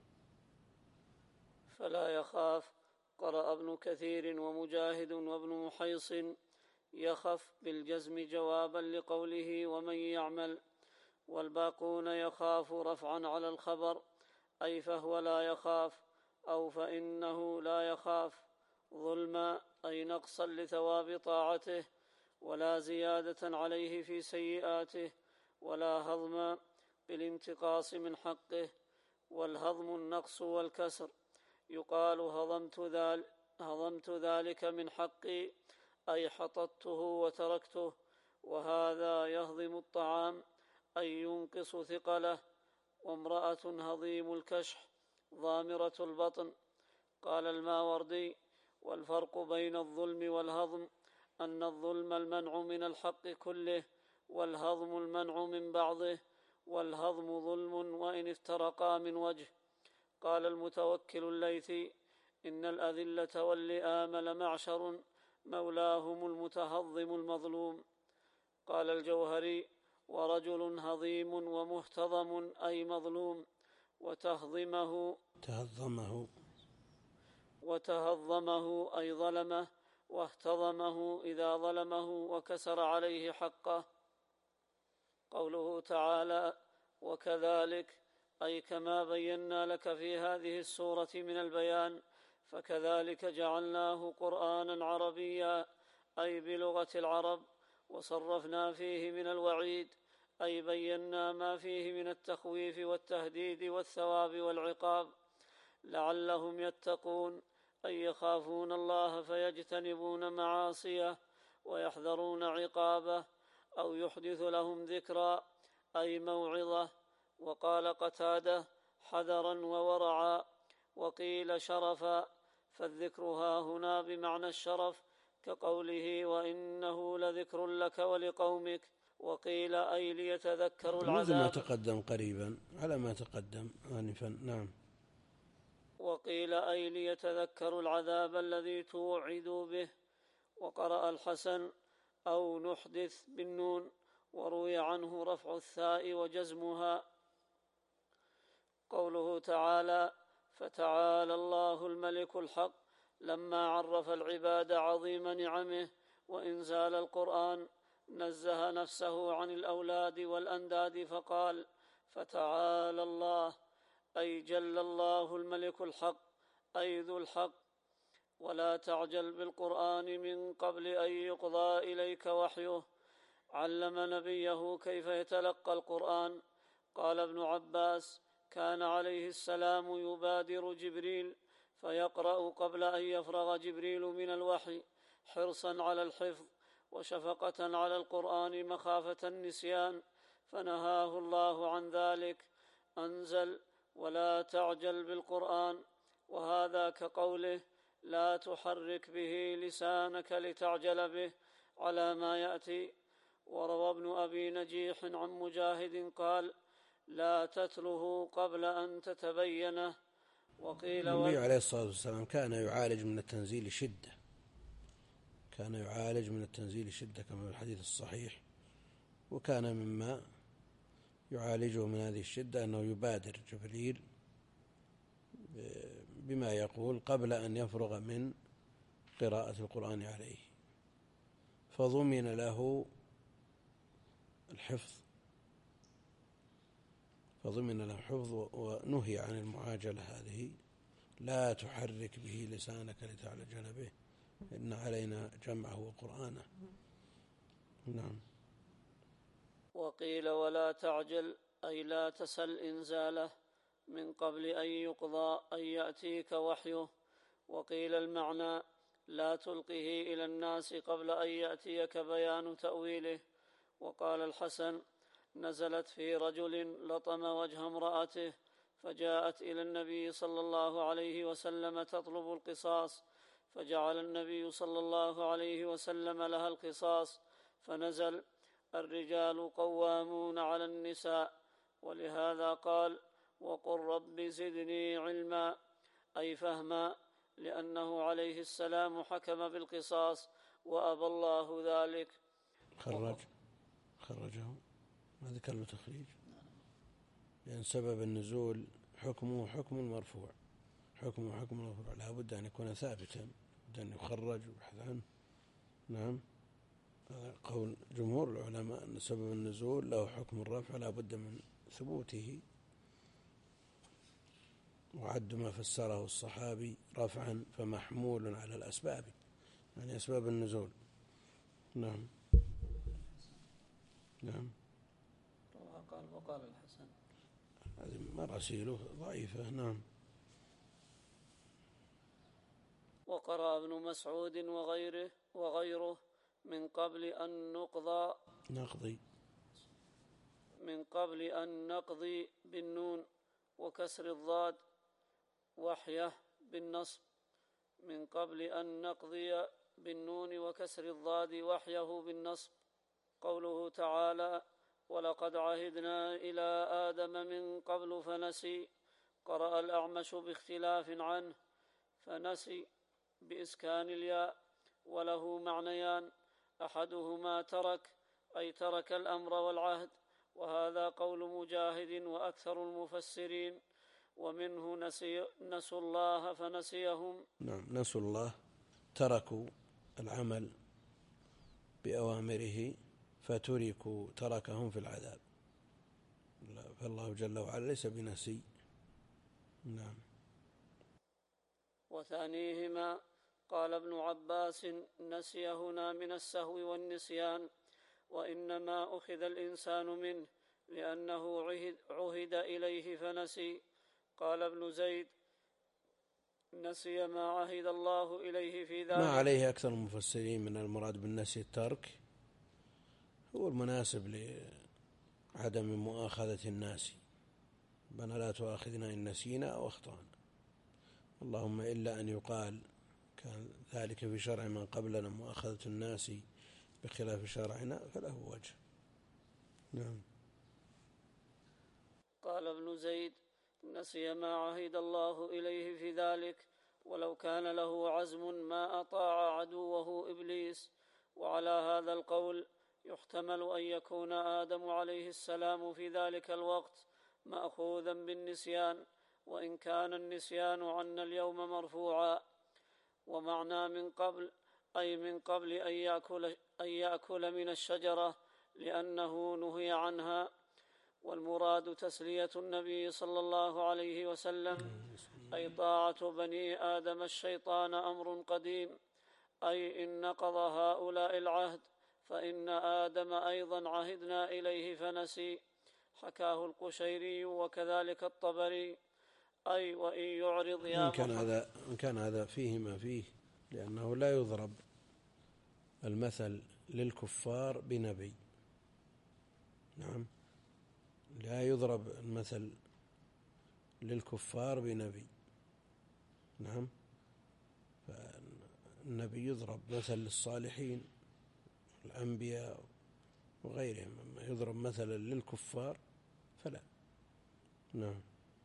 فلا يخاف. قرأ ابن كثير ومجاهد وابن محيص يخف بالجزم جوابا لقوله ومن يعمل، والباقون يخاف رفعا على الخبر، أي فهو لا يخاف، أو فإنه لا يخاف ظلما، أي نقصا لثواب طاعته، ولا زيادة عليه في سيئاته، ولا هضما بالانتقاص من حقه. والهضم النقص والكسر. يقال هضمت ذلك, هضمت ذلك من حقي، أي حطته وتركته. وهذا يهضم الطعام، أي ينقص ثقله. وامرأة هضيم الكشح ضامرة البطن. قال الماوردي: والفرق بين الظلم والهضم أن الظلم المنع من الحق كله، والهضم المنع من بعضه. والهضم ظلم وإن افترقا من وجه. قال المتوكل الليثي: إن الأذلة واللئام لمعشر، مولاهم المتهضم المظلوم. قال الجوهري: ورجل هضيم ومهتضم أي مظلوم، وتهضمه تهضمه وتهضمه أي ظلمه، واهتضمه إذا ظلمه وكسر عليه حقه. قوله تعالى: وكذلك، أي كما بينا لك في هذه السورة من البيان، فكذلك جعلناه قرآنا عربيا، أي بلغة العرب، وصرفنا فيه من الوعيد، أي بينا ما فيه من التخويف والتهديد والثواب والعقاب، لعلهم يتقون، أي يخافون الله فيجتنبون معاصيه ويحذرون عقابه، أو يحدث لهم ذكرا أي موعظة. وقال قتادة: حذرا وورعا. وقيل شرفا، فالذكر ها هنا بمعنى الشرف، كقوله وإنه لذكر لك ولقومك. وقيل أي ليتذكروا العذاب، مثل ما تقدم قريبا على ما تقدم آنفا. نعم. وقيل أي ليتذكروا العذاب الذي توعدوا به. وقرأ الحسن: أو نحدث بالنون، وروي عنه رفع الثاء وجزمها. قوله تعالى: فتعالى الله الملك الحق، لما عرف العباد عظيم نعمه وإنزال القرآن نزه نفسه عن الأولاد والأنداد فقال: فتعالى الله، أي جل الله الملك الحق، أي ذو الحق. ولا تعجل بالقرآن من قبل أن يقضى إليك وحيه. علم نبيه كيف يتلقى القرآن. قال ابن عباس: كان عليه السلام يبادر جبريل فيقرأ قبل أن يفرغ جبريل من الوحي، حرصا على الحفظ وشفقة على القرآن مخافة النسيان، فنهاه الله عن ذلك. أنزل: ولا تعجل بالقرآن، وهذا كقوله: لا تحرك به لسانك لتعجل به، على ما يأتي. وروى ابن أبي نجيح عن مجاهد قال: لا تتله قبل أن تتبينه. وقيل النبي عليه الصلاة والسلام كان يعالج من التنزيل شدة، كان يعالج من التنزيل شدة كما في الحديث الصحيح. وكان مما يعالجه من هذه الشدة أنه يبادر جبريل بما يقول قبل أن يفرغ من قراءة القرآن عليه، فضمن له الحفظ فضمن له الحفظ ونهي عن المعاجلة هذه. لا تحرك به لسانك لتعجل به، إن علينا جمعه وقرآنه. نعم. وقيل: ولا تعجل، أي لا تسل إنزاله من قبل أن يقضى أن يأتيك وحيه. وقيل المعنى: لا تلقه إلى الناس قبل أن يأتيك بيان تأويله. وقال الحسن: نزلت في رجل لطم وجه امرأته، فجاءت إلى النبي صلى الله عليه وسلم تطلب القصاص، فجعل النبي صلى الله عليه وسلم لها القصاص، فنزل: الرجال قوامون على النساء. ولهذا قال: وقل رب زدني علما، أي فهما، لأنه عليه السلام حكم بالقصاص وأبى الله ذلك. خرج خرجه ما ذكر له تخريج، لأن سبب النزول حكمه حكم مرفوع، حكمه حكم مرفوع، لا بد أن يكون ثابتا، بد أن يخرج ويبحث عنه. نعم، هذا قول جمهور العلماء أن سبب النزول له حكم الرفع لا بد من ثبوته. وعد ما فسره الصحابي رفعا فمحمول على الأسباب، يعني أسباب النزول. نعم نعم. قال وقال الحسن، هذه مراسيله ضعيفة. نعم. وقرأ ابن مسعود وغيره وغيره من قبل أن نقضى نقضي من قبل أن نقضي بالنون وكسر الضاد وحيه بالنصب، من قبل أن نقضي بالنون وكسر الضاد وحيه بالنصب. قوله تعالى: ولقد عهدنا إلى آدم من قبل فنسي. قرأ الأعمش باختلاف عنه فنسي بإسكان الياء، وله معنيان: أحدهما ترك، أي ترك الأمر والعهد، وهذا قول مجاهد وأكثر المفسرين. ومنه نسي نسوا الله فنسيهم. نعم، نسوا الله، تركوا العمل بأوامره فتركوا تركهم في العذاب، فالله جل وعلا ليس بنسي. نعم. وثانيهما قال ابن عباس: نسي هنا من السهو والنسيان، وإنما أخذ الإنسان منه لأنه عهد, عهد إليه فنسي. قال ابن زيد: نسي ما عهد الله إليه في ذلك. ما عليه أكثر المفسرين من المراد بالنسي الترك، هو المناسب لعدم مؤاخذة الناس، بنا لا تؤاخذنا إن نسينا أو أخطأنا، اللهم إلا أن يقال كان ذلك في شرع من قبلنا مؤاخذة الناس بخلاف شرعنا فله وجه. نعم. قال ابن زيد: نسي ما عهد الله إليه في ذلك، ولو كان له عزم ما أطاع عدوه إبليس. وعلى هذا القول يحتمل أن يكون آدم عليه السلام في ذلك الوقت مأخوذا بالنسيان، وإن كان النسيان عنا اليوم مرفوعا. ومعنى من قبل أي من قبل أن يأكل, أن يأكل من الشجرة لأنه نهي عنها. والمراد تسلية النبي صلى الله عليه وسلم أي طاعة بني آدم الشيطان أمر قديم، أي إن نقض هؤلاء العهد فإن آدم أيضا عهدنا إليه فنسي، حكاه القشيري وكذلك الطبري. أي وإن يعرض يا إن كان هذا إن كان هذا فيه ما فيه، لأنه لا يضرب المثل للكفار بنبي. نعم، لا يضرب المثل للكفار بنبي. نعم، فالنبي يضرب مثل للصالحين الأنبياء وغيرهم، أما يضرب مثلا للكفار فلا. نعم.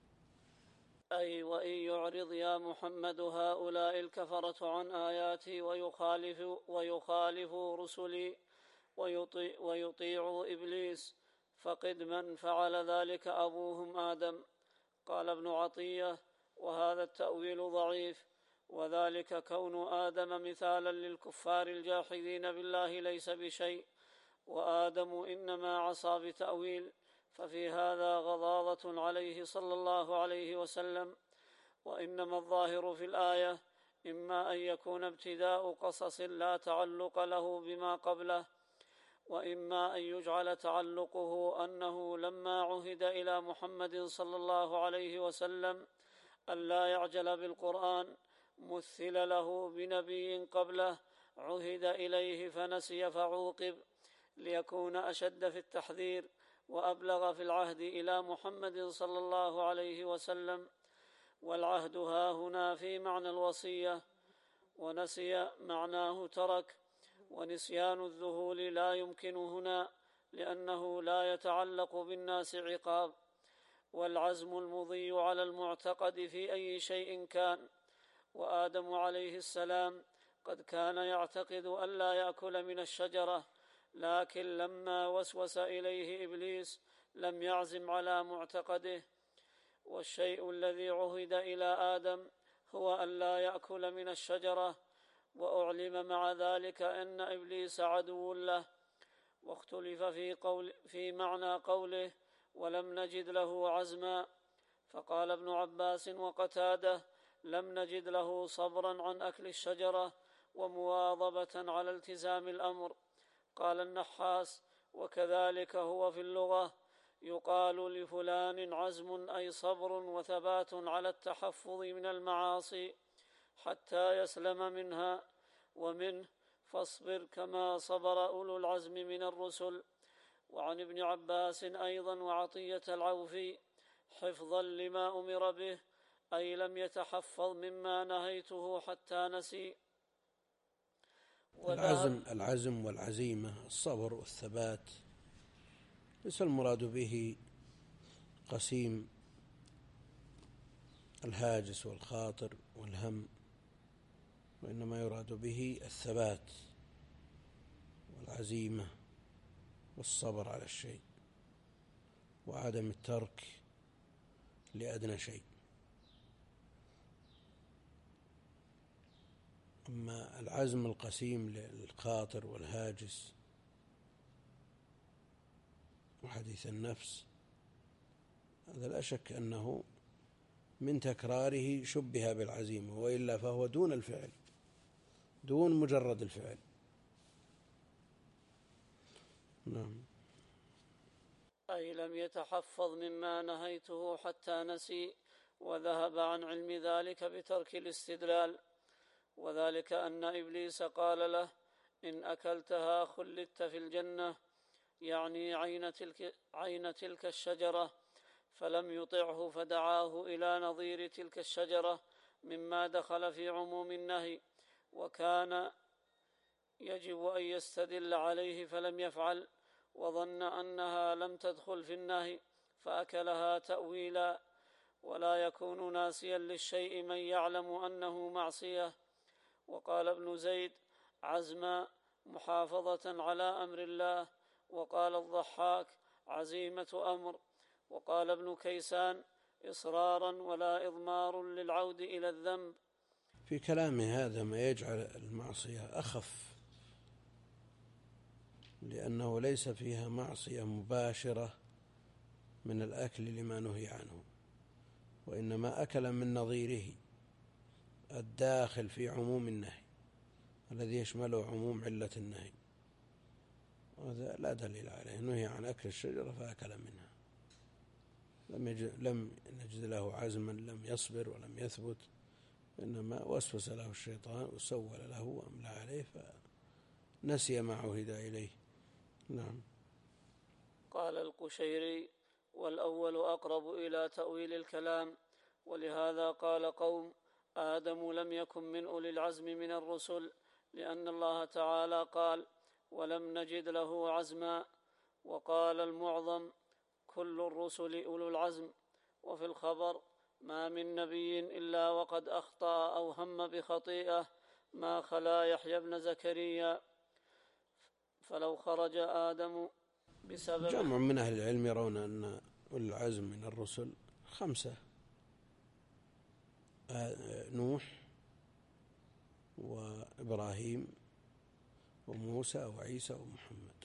أي وإن يعرض يا محمد هؤلاء الكفرة عن آياتي ويخالف ويخالفوا رسلي ويطيع ويطيعوا إبليس فقد من فعل ذلك أبوهم آدم. قال ابن عطية: وهذا التأويل ضعيف، وذلك كون آدم مثالا للكفار الجاحدين بالله ليس بشيء، وآدم إنما عصى بتأويل، ففي هذا غضاضة عليه صلى الله عليه وسلم. وإنما الظاهر في الآية إما أن يكون ابتداء قصص لا تعلق له بما قبله، وإما أن يجعل تعلقه أنه لما عهد إلى محمد صلى الله عليه وسلم ألا يعجل بالقرآن مثل له بنبي قبله عهد إليه فنسي فعوقب، ليكون أشد في التحذير وأبلغ في العهد إلى محمد صلى الله عليه وسلم. والعهد ها هنا في معنى الوصية، ونسي معناه ترك، ونسيان الذهول لا يمكن هنا لأنه لا يتعلق بالناس عقاب. والعزم المضي على المعتقد في أي شيء كان، وآدم عليه السلام قد كان يعتقد أن لا يأكل من الشجرة، لكن لما وسوس إليه إبليس لم يعزم على معتقده. والشيء الذي عهد إلى آدم هو أن لا يأكل من الشجرة، وأعلم مع ذلك أن إبليس عدو له. واختلف في, قول في معنى قوله ولم نجد له عزما، فقال ابن عباس وقتاده: لم نجد له صبرا عن أكل الشجرة ومواظبة على التزام الأمر. قال النحاس: وكذلك هو في اللغة، يقال لفلان عزم أي صبر وثبات على التحفظ من المعاصي حتى يسلم منها، ومنه فاصبر كما صبر أولو العزم من الرسل. وعن ابن عباس أيضا وعطية العوفي: حفظا لما أمر به، أي لم يتحفظ مما نهيته حتى نسي. العزم العزم والعزيمة، الصبر والثبات، ليس المراد به قسيم الهاجس والخاطر والهم، وإنما يراد به الثبات والعزيمة والصبر على الشيء وعدم الترك لأدنى شيء. أما العزم القسيم للخاطر والهاجس وحديث النفس، هذا لا شك أنه من تكراره شبه بالعزيمة، وإلا فهو دون الفعل، دون مجرد الفعل. نعم. أي لم يتحفظ مما نهيته حتى نسي، وذهب عن علم ذلك بترك الاستدلال. وذلك أن إبليس قال له: إن أكلتها خلدت في الجنة، يعني عين تلك, عين تلك الشجرة، فلم يطعه فدعاه إلى نظير تلك الشجرة مما دخل في عموم النهي، وكان يجب أن يستدل عليه فلم يفعل، وظن أنها لم تدخل في النهي فأكلها تأويلا. ولا يكون ناسيا للشيء من يعلم أنه معصية. وقال ابن زيد: عزما محافظة على أمر الله. وقال الضحاك: عزيمة أمر. وقال ابن كيسان: إصرارا ولا إضمار للعود إلى الذنب. في كلامه هذا ما يجعل المعصية أخف، لأنه ليس فيها معصية مباشرة من الأكل لما نهي عنه، وإنما أكل من نظيره الداخل في عموم النهي الذي يشمله عموم علة النهي، وهذا لا دليل عليه، نهي عن أكل الشجرة فأكل منها، لم, يجد لم نجد له عزما، لم يصبر ولم يثبت، إنما وسوس له الشيطان وسول له وأملى عليه فنسي ما عهد إليه. نعم. قال القشيري: والأول أقرب إلى تأويل الكلام، ولهذا قال قوم: آدم لم يكن من أولي العزم من الرسل، لأن الله تعالى قال: ولم نجد له عزما. وقال المعظم: كل الرسل أولو العزم. وفي الخبر: ما من نبي إلا وقد أخطأ أو هم بخطيئة ما خلا يحيى بن زكريا، فلو خرج آدم بسبب. جمع من أهل العلم يرون أن أولي العزم من الرسل خمسة: نوح وإبراهيم وموسى وعيسى ومحمد،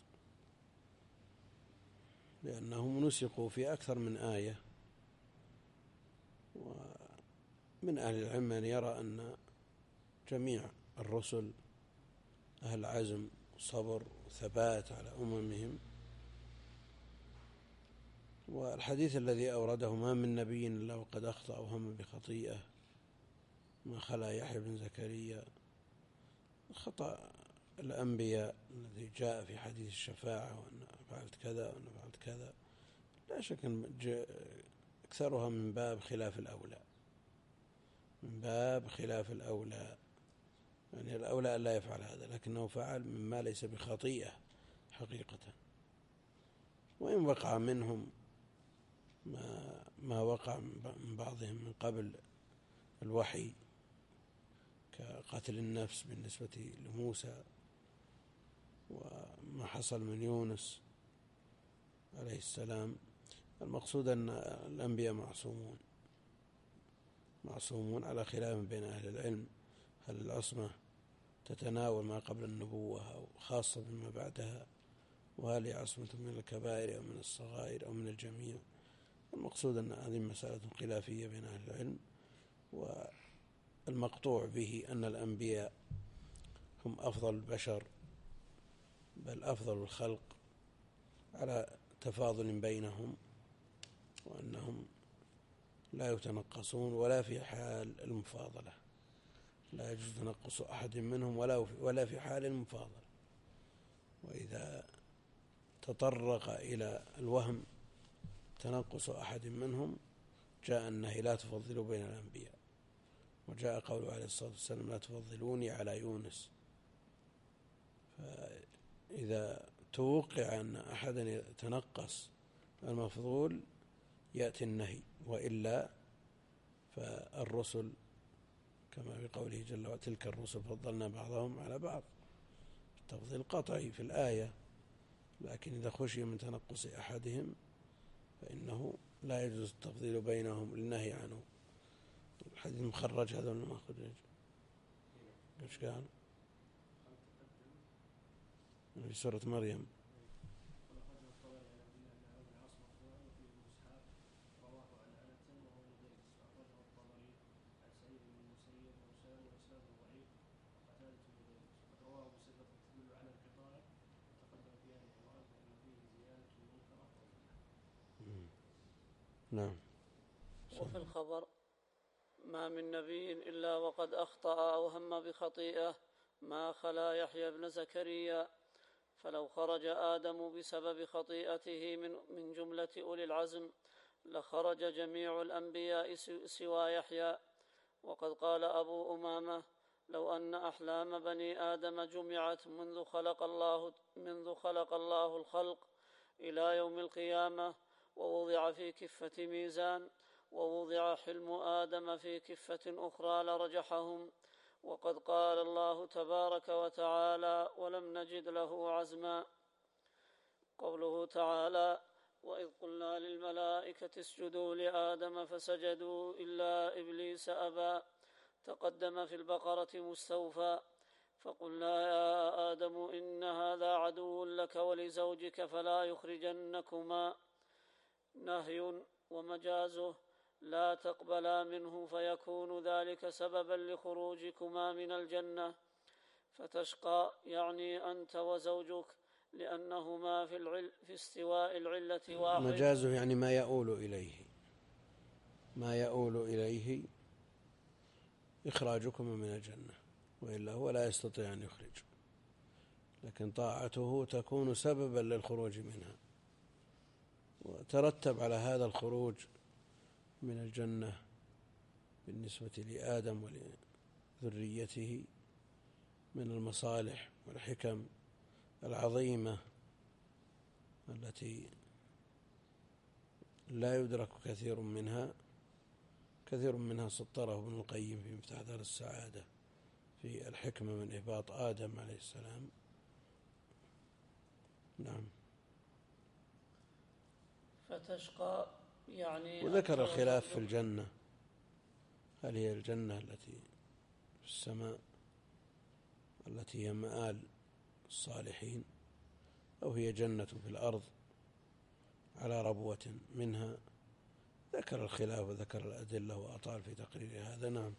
لأنهم نسقوا في أكثر من آية. ومن أهل العلم من يرى أن جميع الرسل أهل عزم صبر وثبات على أممهم. والحديث الذي أورده: ما من نبي إلا وقد أخطأ أو هم بخطيئة ما خلا يحيى بن زكريا، خطأ الأنبياء الذي جاء في حديث الشفاعة وأن فعلت كذا وأن فعلت كذا، لا شك أن أكثرها من باب خلاف الأولى، من باب خلاف الأولى، يعني الأولى أن لا يفعل هذا، لكنه فعل مما ليس بخطيئة حقيقة. وإن وقع منهم ما, ما وقع من بعضهم من قبل الوحي كقتل النفس بالنسبة لموسى، وما حصل من يونس عليه السلام، المقصود أن الأنبياء معصومون معصومون على خلاف بين أهل العلم، هل العصمة تتناول ما قبل النبوة أو خاصة بما بعدها، وهل هي عصمة من الكبائر أو من الصغائر أو من الجميع. المقصود أن هذه مسألة خلافية بين أهل العلم، والمقطوع به أن الأنبياء هم أفضل البشر بل أفضل الخلق على تفاضل بينهم، وأنهم لا يتنقصون ولا في حال المفاضلة، لا يجوز تنقص أحد منهم ولا في حال المفاضلة. وإذا تطرق إلى الوهم تنقص أحد منهم جاء النهي: لا تفضلوا بين الأنبياء، وجاء قوله عليه الصلاة والسلام: لا تفضلوني على يونس. فإذا توقع أن أحدا يتنقص المفضول يأتي النهي، وإلا فالرسل كما في قوله جل وعلا: تلك الرسل فضلنا بعضهم على بعض، التفضيل قطعي في الآية، لكن إذا خشي من تنقص أحدهم فإنه لا يجوز التفضيل بينهم للنهي عنه. الحديث مخرج هذا ولا ما خرج؟ ايش كان في سورة مريم؟ نعم. وفي الخبر: ما من نبي إلا وقد أخطأ أو هم بخطيئة ما خلا يحيى بن زكريا، فلو خرج آدم بسبب خطيئته من, من جملة أولي العزم لخرج جميع الأنبياء سوى يحيى. وقد قال أبو أمامة: لو أن أحلام بني آدم جمعت منذ خلق الله, منذ خلق الله الخلق إلى يوم القيامة ووضع في كفة ميزان ووضع حلم آدم في كفة أخرى لرجحهم. وقد قال الله تبارك وتعالى: ولم نجد له عزما. قوله تعالى: وإذ قلنا للملائكة اسجدوا لآدم فسجدوا إلا إبليس أبى، تقدم في البقرة مستوفى. فقلنا يا آدم إن هذا عدو لك ولزوجك فلا يخرجنكما. نهي ومجازه: لا تقبلا منه فيكون ذلك سببا لخروجكما من الجنة فتشقى، يعني أنت وزوجك، لأنهما في, العل في استواء العلة واحد. مجازه يعني ما يؤول إليه، ما يؤول إليه إخراجكما من الجنة، وإلا هو لا يستطيع أن يخرج، لكن طاعته تكون سببا للخروج منها، وترتب على هذا الخروج من الجنة بالنسبة لآدم ولذريته من المصالح والحكم العظيمة التي لا يدرك كثير منها كثير منها سطره ابن القيم في مفتاح دار السعادة في الحكمة من إهباط آدم عليه السلام. نعم. فتشقى يعني وذكر الخلاف في الجنة، هل هي الجنة التي في السماء التي هي مآل الصالحين، أو هي جنة في الأرض على ربوة منها. ذكر الخلاف وذكر الأدلة وأطال في تقرير هذا. نعم.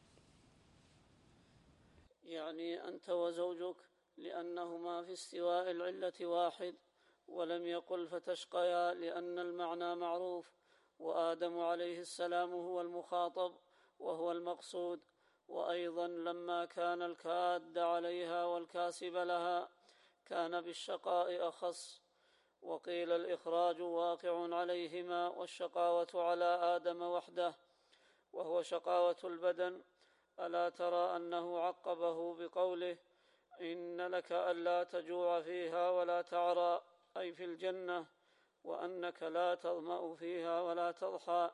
يعني أنت وزوجك، لأنهما في استواء العلة واحد، ولم يقل فتشقيا لأن المعنى معروف، وآدم عليه السلام هو المخاطب وهو المقصود. وأيضا لما كان الكاد عليها والكاسب لها كان بالشقاء أخص. وقيل الإخراج واقع عليهما، والشقاوة على آدم وحده، وهو شقاوة البدن. ألا ترى أنه عقبه بقوله إن لك ألا تجوع فيها ولا تعرى، أي في الجنة، وأنك لا تظمأ فيها ولا تضحى،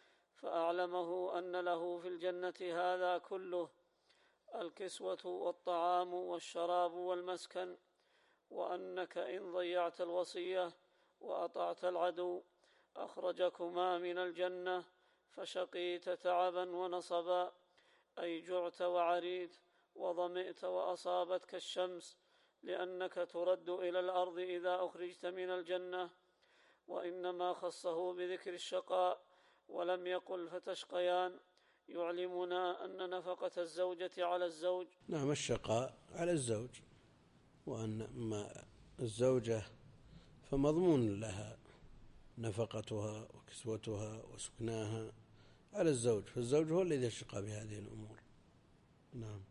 فأعلمه أن له في الجنة هذا كله: الكسوة والطعام والشراب والمسكن، وأنك إن ضيعت الوصية وأطعت العدو أخرجكما من الجنة فشقيت تعبا ونصبا، أي جعت وعريت وظمئت وأصابتك الشمس، لأنك ترد إلى الأرض إذا أخرجت من الجنة. وإنما خصه بذكر الشقاء ولم يقل فتشقيان، يعلمنا أن نفقة الزوجة على الزوج. نعم، الشقاء على الزوج، وأن ما الزوجة فمضمون لها نفقتها وكسوتها وسكناها على الزوج، فالزوج هو الذي يشقى بهذه الأمور. نعم.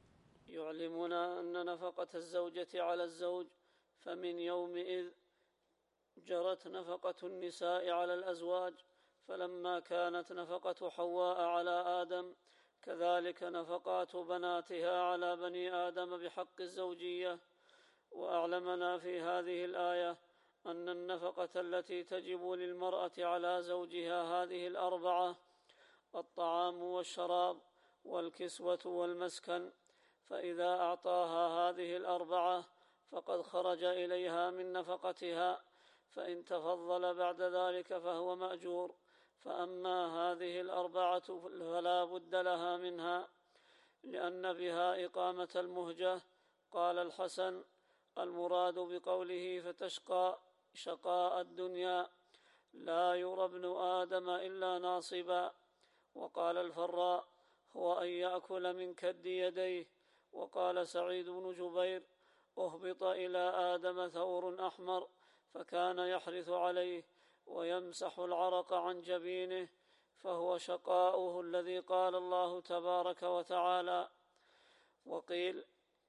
يعلمنا أن نفقة الزوجة على الزوج، فمن يومئذ جرت نفقة النساء على الأزواج، فلما كانت نفقة حواء على آدم كذلك نفقات بناتها على بني آدم بحق الزوجية. وأعلمنا في هذه الآية أن النفقة التي تجب للمرأة على زوجها هذه الأربعة: الطعام والشراب والكسوة والمسكن، فإذا أعطاها هذه الأربعة فقد خرج إليها من نفقتها، فإن تفضل بعد ذلك فهو مأجور. فأما هذه الأربعة فلا بد لها منها، لأن بها إقامة المهجة. قال الحسن: المراد بقوله فتشقى شقاء الدنيا، لا يرى ابن آدم إلا ناصبا. وقال الفراء: هو أن يأكل من كد يديه. وقال سعيد بن جبير: أهبط إلى آدم ثور أحمر فكان يحرث عليه ويمسح العرق عن جبينه، فهو شقاؤه الذي قال الله تبارك وتعالى. وقيل: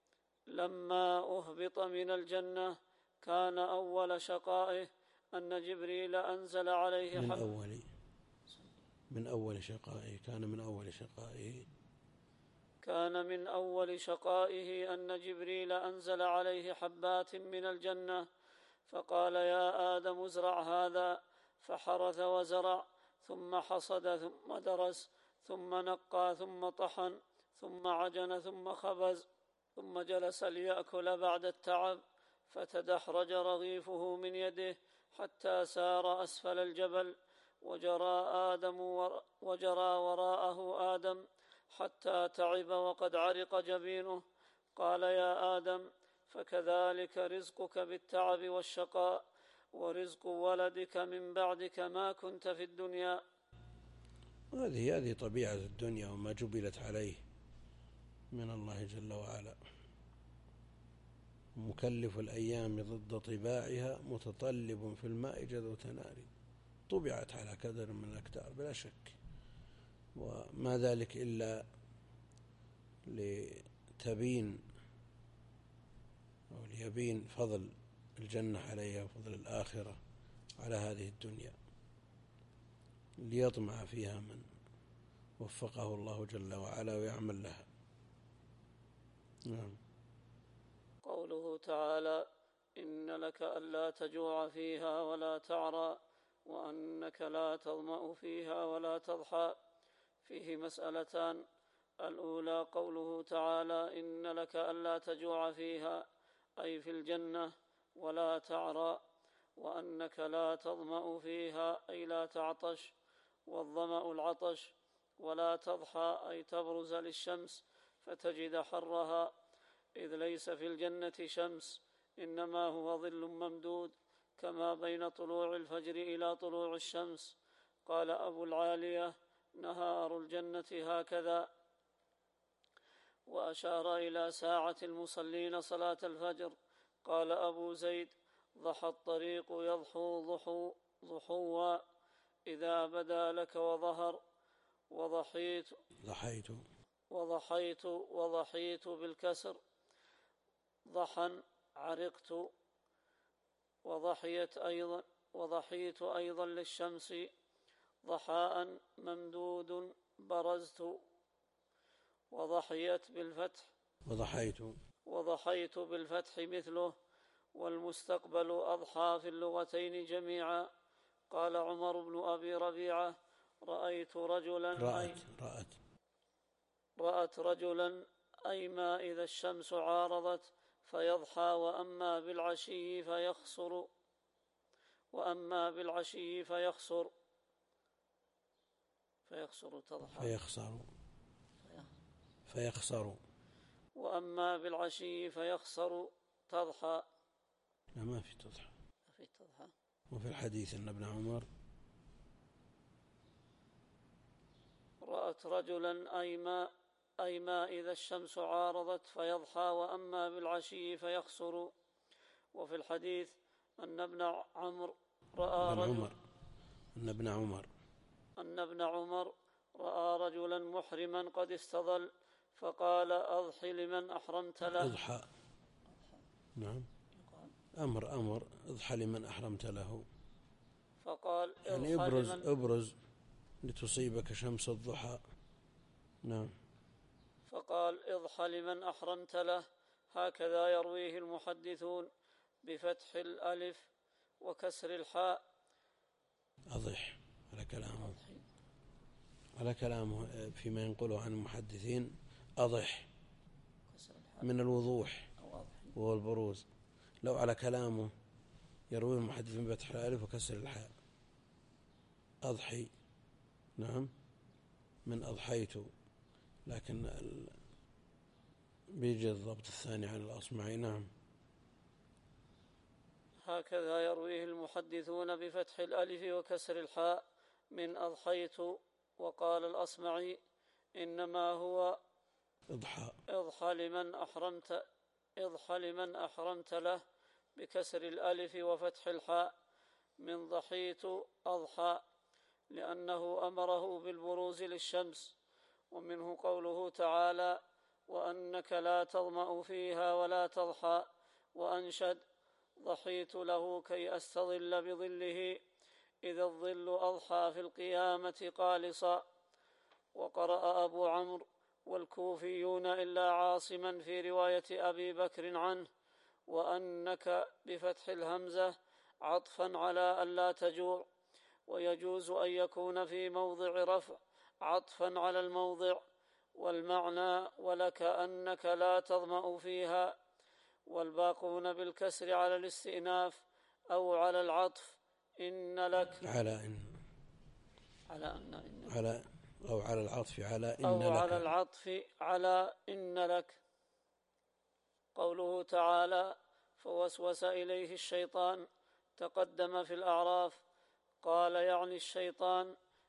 لما أهبط من الجنة كان أول شقائه أن جبريل أنزل عليه من أول من أول شقائه كان من أول شقائه كان من أول شقائه أن جبريل أنزل عليه حبات من الجنة، فقال: يا آدم ازرع هذا، فحرث وزرع، ثم حصد ثم درس، ثم نقى، ثم طحن، ثم عجن، ثم خبز، ثم جلس ليأكل بعد التعب، فتدحرج رغيفه من يده حتى سار أسفل الجبل، وجرى آدم ور... وجرى وراءه آدم حتى تعب وقد عرق جبينه. قال: يا آدم، فكذلك رزقك بالتعب والشقاء، ورزق ولدك من بعدك ما كنت في الدنيا. هذه هذه طبيعة الدنيا وما جبلت عليه من الله جل وعلا. مكلف الأيام ضد طباعها متطلب في الماء جذوة نار. طبعت على كدر من الأكدار بلا شك، وما ذلك إلا لتبين أو ليبين فضل الجنة عليها وفضل الآخرة على هذه الدنيا، ليطمع فيها من وفقه الله جل وعلا ويعمل لها. نعم. قوله تعالى: إن لك ألا تجوع فيها ولا تعرى وأنك لا تظمأ فيها ولا تضحى. فيه مسألتان: الأولى قوله تعالى: إن لك ألا تجوع فيها، أي في الجنة، ولا تعرى، وأنك لا تظمأ فيها أي لا تعطش، والظمأ العطش، ولا تضحى أي تبرز للشمس فتجد حرها، إذ ليس في الجنة شمس، إنما هو ظل ممدود كما بين طلوع الفجر إلى طلوع الشمس. قال أبو العالية: نهار الجنة هكذا. وأشار إلى ساعة المصلين صلاة الفجر. قال أبو زيد: ضحى الطريق يضحو ضحو ضحوا إذا بدا لك وظهر. وضحيت ضحيت وضحيت وضحيت بالكسر، ضحا عرقت. وضحيت أيضا وضحيت أيضا للشمس، ضحاء ممدود برزت. وضحيت بالفتح وضحيت وضحيت بالفتح مثله، والمستقبل أضحى في اللغتين جميعا. قال عمر بن أبي ربيعة: رأيت رجلا رأت رأت رأت رجلا أي ما إذا الشمس عارضت فيضحى، وأما بالعشي فيخسر وأما بالعشي فيخسر فيخسر تضحى فيخسر فيخسر وأما بالعشي فيخسر تضحى. لا، ما في تضحى. ما في تضحى. وفي الحديث أن ابن عمر رأت رجلا أي ما أي ما إذا الشمس عارضت فيضحى، وأما بالعشي فيخسر. وفي الحديث أن ابن عمر رأى ابن رجل عمر أن ابن عمر أن ابن عمر رأى رجلا محرما قد استظل فقال: أضحي لمن أحرمت له. اضحى. نعم. أمر أمر اضحى لمن أحرمت له. فقال: يعني ابرز ابرز لتصيبك شمس الضحى. نعم. فقال: اضحى لمن أحرمت له. هكذا يرويه المحدثون بفتح الألف وكسر الحاء. أضح على كلامه على كلامه فيما ينقله عن المحدثين. أضح من الوضوح وهو البروز. لو على كلامه يروي المحدثين بفتح الألف وكسر الحاء. أضحي. نعم. من أضحيت، لكن بيجي الضبط الثاني عن الأصمعي. نعم. هكذا يرويه المحدثون بفتح الألف وكسر الحاء من أضحيت. وقال الأصمعي: إنما هو اضحى اضحى لمن أحرمت اضحى لمن أحرمت له بكسر الألف وفتح الحاء من ضحيت أضحى، لأنه أمره بالبروز للشمس. ومنه قوله تعالى: وأنك لا تظمأ فيها ولا تضحى. وأنشد: ضحيت له كي أستظل بظله، إذا الظل أضحى في القيامة قالصا. وقرأ أبو عمرو والكوفيون إلا عاصما في رواية أبي بكر عنه: وأنك بفتح الهمزة عطفا على ألا تجوع. ويجوز أن يكون في موضع رفع عطفا على الموضع، والمعنى ولك أنك لا تظمأ فيها. والباقون بالكسر على الاستئناف أو على العطف. إن لك على إن على أن إن على أو على العطف على إن أو لك على العطف على إن لك. قوله تعالى: فوسوس إليه الشيطان، تقدم في الأعراف. قال يعني الشيطان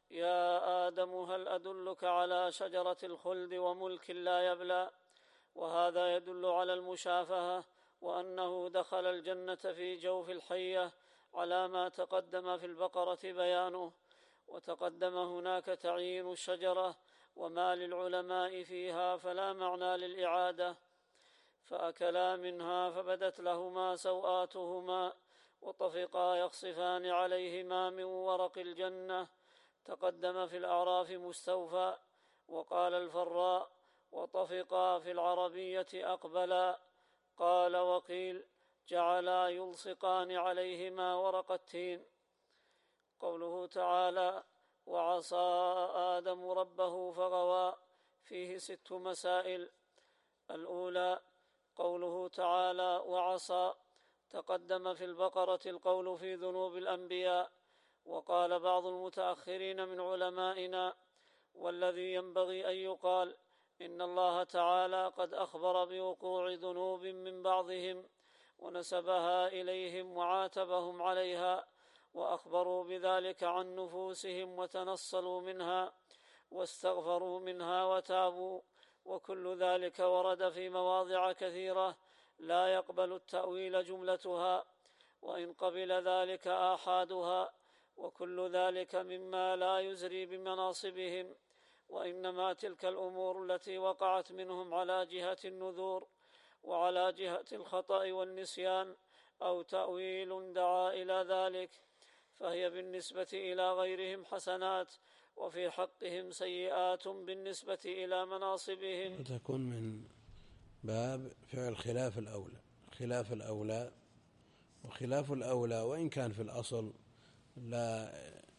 يا آدم هل أدلك على شجرة الخلد وملك لا يبلى. وهذا يدل على المشافهة، وأنه دخل الجنة في جوف الحية على ما تقدم في البقرة بيانه. وتقدم هناك تعيين الشجرة وما للعلماء فيها فلا معنى للإعادة. فأكلا منها فبدت لهما سوآتهما وطفقا يخصفان عليهما من ورق الجنة. تقدم في الأعراف مستوفى. وقال الفراء: وطفقا في العربية أقبلا. قال وقيل: جعلا يلصقان عليهما ورق التين. قوله تعالى: وعصى آدم ربه فغوى، فيه ست مسائل. الأولى قوله تعالى: وعصى. تقدم في البقرة القول في ذنوب الأنبياء. وقال بعض المتأخرين من علمائنا: والذي ينبغي أن يقال إن الله تعالى قد أخبر بوقوع ذنوب من بعضهم ونسبها إليهم وعاتبهم عليها، وأخبروا بذلك عن نفوسهم وتنصلوا منها واستغفروا منها وتابوا. وكل ذلك ورد في مواضع كثيرة لا يقبل التأويل جملتها، وإن قبل ذلك آحادها، وكل ذلك مما لا يزري بمناصبهم، وإنما تلك الأمور التي وقعت منهم على جهة النذور وعلى جهة الخطأ والنسيان أو تأويل دعا إلى ذلك، فهي بالنسبة إلى غيرهم حسنات، وفي حقهم سيئات بالنسبة إلى مناصبهم. تكون من باب فعل خلاف الأولى. خلاف الأولى وخلاف الأولى وإن كان في الأصل لا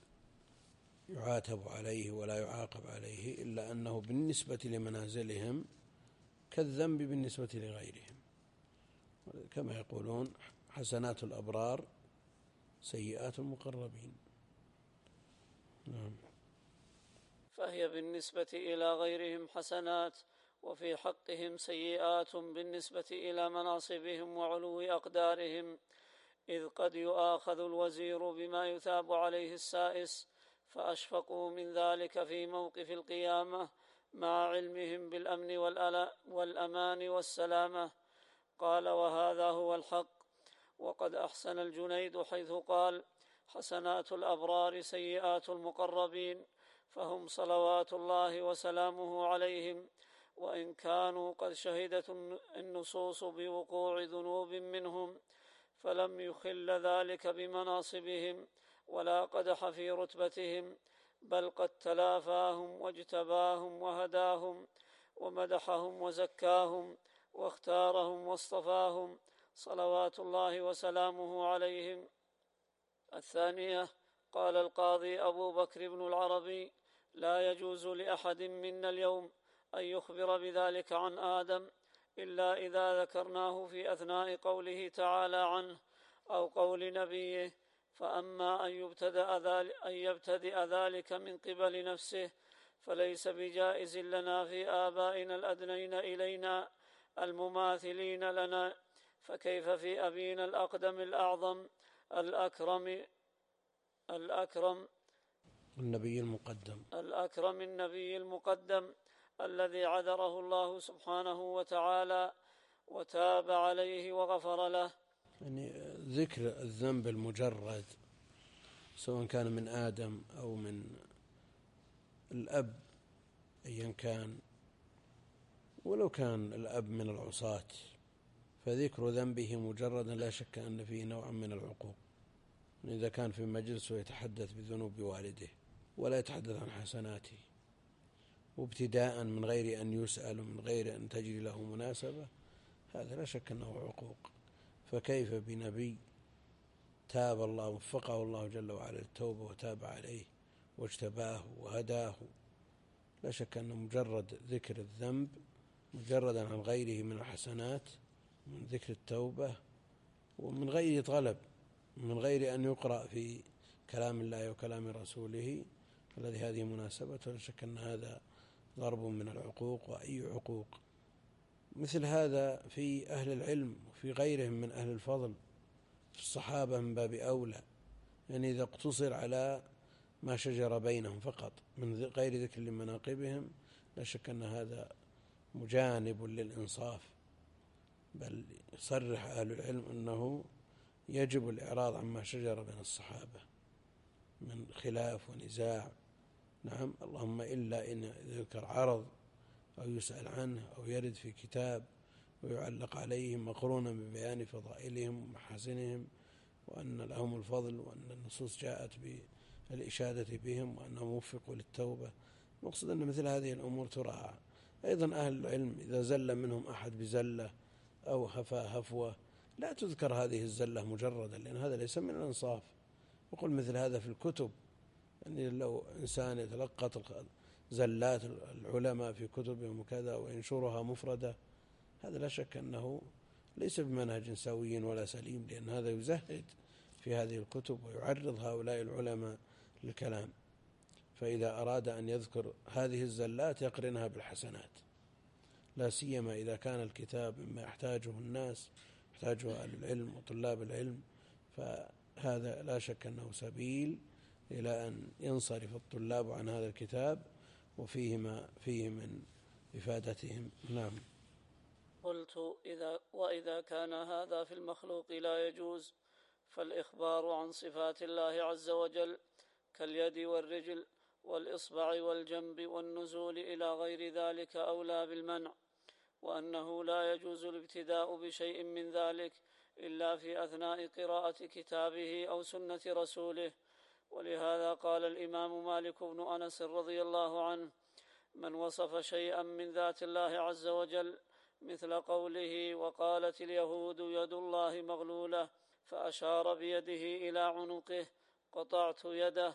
يعاتب عليه ولا يعاقب عليه، إلا أنه بالنسبة لمنازلهم كالذنب بالنسبة لغيرهم، كما يقولون: حسنات الأبرار سيئات المقربين. نعم. فهي بالنسبة إلى غيرهم حسنات، وفي حقهم سيئات بالنسبة إلى مناصبهم وعلو أقدارهم، إذ قد يؤاخذ الوزير بما يثاب عليه السائس، فأشفقوا من ذلك في موقف القيامة مع علمهم بالأمن والأمان والسلامة. قال: وهذا هو الحق. وقد أحسن الجنيد حيث قال: حسنات الأبرار سيئات المقربين، فهم صلوات الله وسلامه عليهم، وإن كانوا قد شهدت النصوص بوقوع ذنوب منهم فلم يخل ذلك بمناصبهم ولا قدح في رتبتهم، بل قد تلافاهم واجتباهم وهداهم ومدحهم وزكاهم واختارهم واصطفاهم صلوات الله وسلامه عليهم. الثانية قال القاضي أبو بكر بن العربي: لا يجوز لأحد منا اليوم أن يخبر بذلك عن آدم إلا إذا ذكرناه في أثناء قوله تعالى عنه أو قول نبيه، فأما أن يبتدأ ذلك, أن يبتدئ ذلك من قبل نفسه فليس بجائز لنا في آبائنا الأدنين إلينا المماثلين لنا، فكيف في أبينا الأقدم الأعظم الأكرم الأكرم النبي المقدم الأكرم النبي المقدم الذي عذره الله سبحانه وتعالى وتاب عليه وغفر له. يعني ذكر الذنب المجرد سواء كان من آدم أو من الأب أيا كان، ولو كان الأب من العصاة، فذكر ذنبه مجردا لا شك أن فيه نوع من العقوق. إذا كان في مجلس ويتحدث بذنوب والده ولا يتحدث عن حسناته وابتداء من غير أن يسأل ومن غير أن تجري له مناسبة، هذا لا شك أنه عقوق. فكيف بنبي تاب الله وفقه الله جل وعلا للتوبة وتاب عليه واجتباه وهداه؟ لا شك أن مجرد ذكر الذنب مجردا عن غيره من الحسنات، من ذكر التوبة ومن غير طلب، من غير أن يقرأ في كلام الله وكلام رسوله، الذي هذه مناسبته، لا شك أن هذا ضرب من العقوق. وأي عقوق مثل هذا في أهل العلم وفي غيرهم من أهل الفضل، في الصحابة من باب أولى. يعني إذا اقتصر على ما شجر بينهم فقط من غير ذكر لمناقبهم، لا شك أن هذا مجانب للإنصاف، بل يصرح أهل العلم أنه يجب الإعراض عما شجر بين الصحابة من خلاف ونزاع. نعم، اللهم إلا إن يذكر عرض أو يسأل عنه أو يرد في كتاب ويعلق عليهم مقرونا ببيان فضائلهم ومحاسنهم وأن لهم الفضل وأن النصوص جاءت بالإشادة بهم وأنهم وفقوا للتوبة. مقصد أن مثل هذه الأمور تراعى. أيضا أهل العلم إذا زل منهم أحد بزلة أو هفى هفوة لا تذكر هذه الزلة مجردا، لأن هذا ليس من الإنصاف. وقل مثل هذا في الكتب، يعني لو إنسان يتلقط زلات العلماء في كتبهم وكذا وينشرها مفردة، هذا لا شك أنه ليس بمنهج سوي ولا سليم، لأن هذا يزهد في هذه الكتب ويعرض هؤلاء العلماء للكلام. فإذا أراد أن يذكر هذه الزلات يقرنها بالحسنات، لا سيما إذا كان الكتاب مما يحتاجه الناس، يحتاجه أهل العلم وطلاب العلم، فهذا لا شك أنه سبيل إلى أن ينصرف الطلاب عن هذا الكتاب وفيه ما فيه من إفادتهم. نعم. قلت إذا وإذا كان هذا في المخلوق لا يجوز، فالإخبار عن صفات الله عز وجل كاليد والرجل والإصبع والجنب والنزول إلى غير ذلك أولى بالمنع، وأنه لا يجوز الابتداء بشيء من ذلك إلا في أثناء قراءة كتابه أو سنة رسوله. ولهذا قال الإمام مالك بن أنس رضي الله عنه: من وصف شيئا من ذات الله عز وجل مثل قوله وقالت اليهود يد الله مغلولة فأشار بيده إلى عنقه قطعت يده.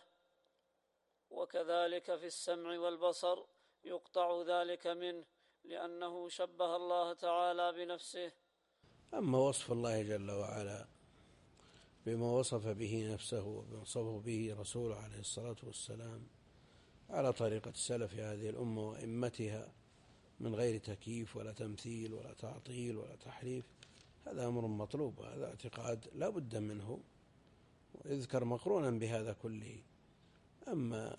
وكذلك في السمع والبصر يقطع ذلك منه لأنه شبه الله تعالى بنفسه. أما وصف الله جل وعلا بما وصف به نفسه وبما وصفه به رسوله عليه الصلاة والسلام على طريقة السلف هذه الأمة وإمتها من غير تكييف ولا تمثيل ولا تعطيل ولا تحريف، هذا أمر مطلوب، هذا اعتقاد لا بد منه ويذكر مقرونا بهذا كله. أما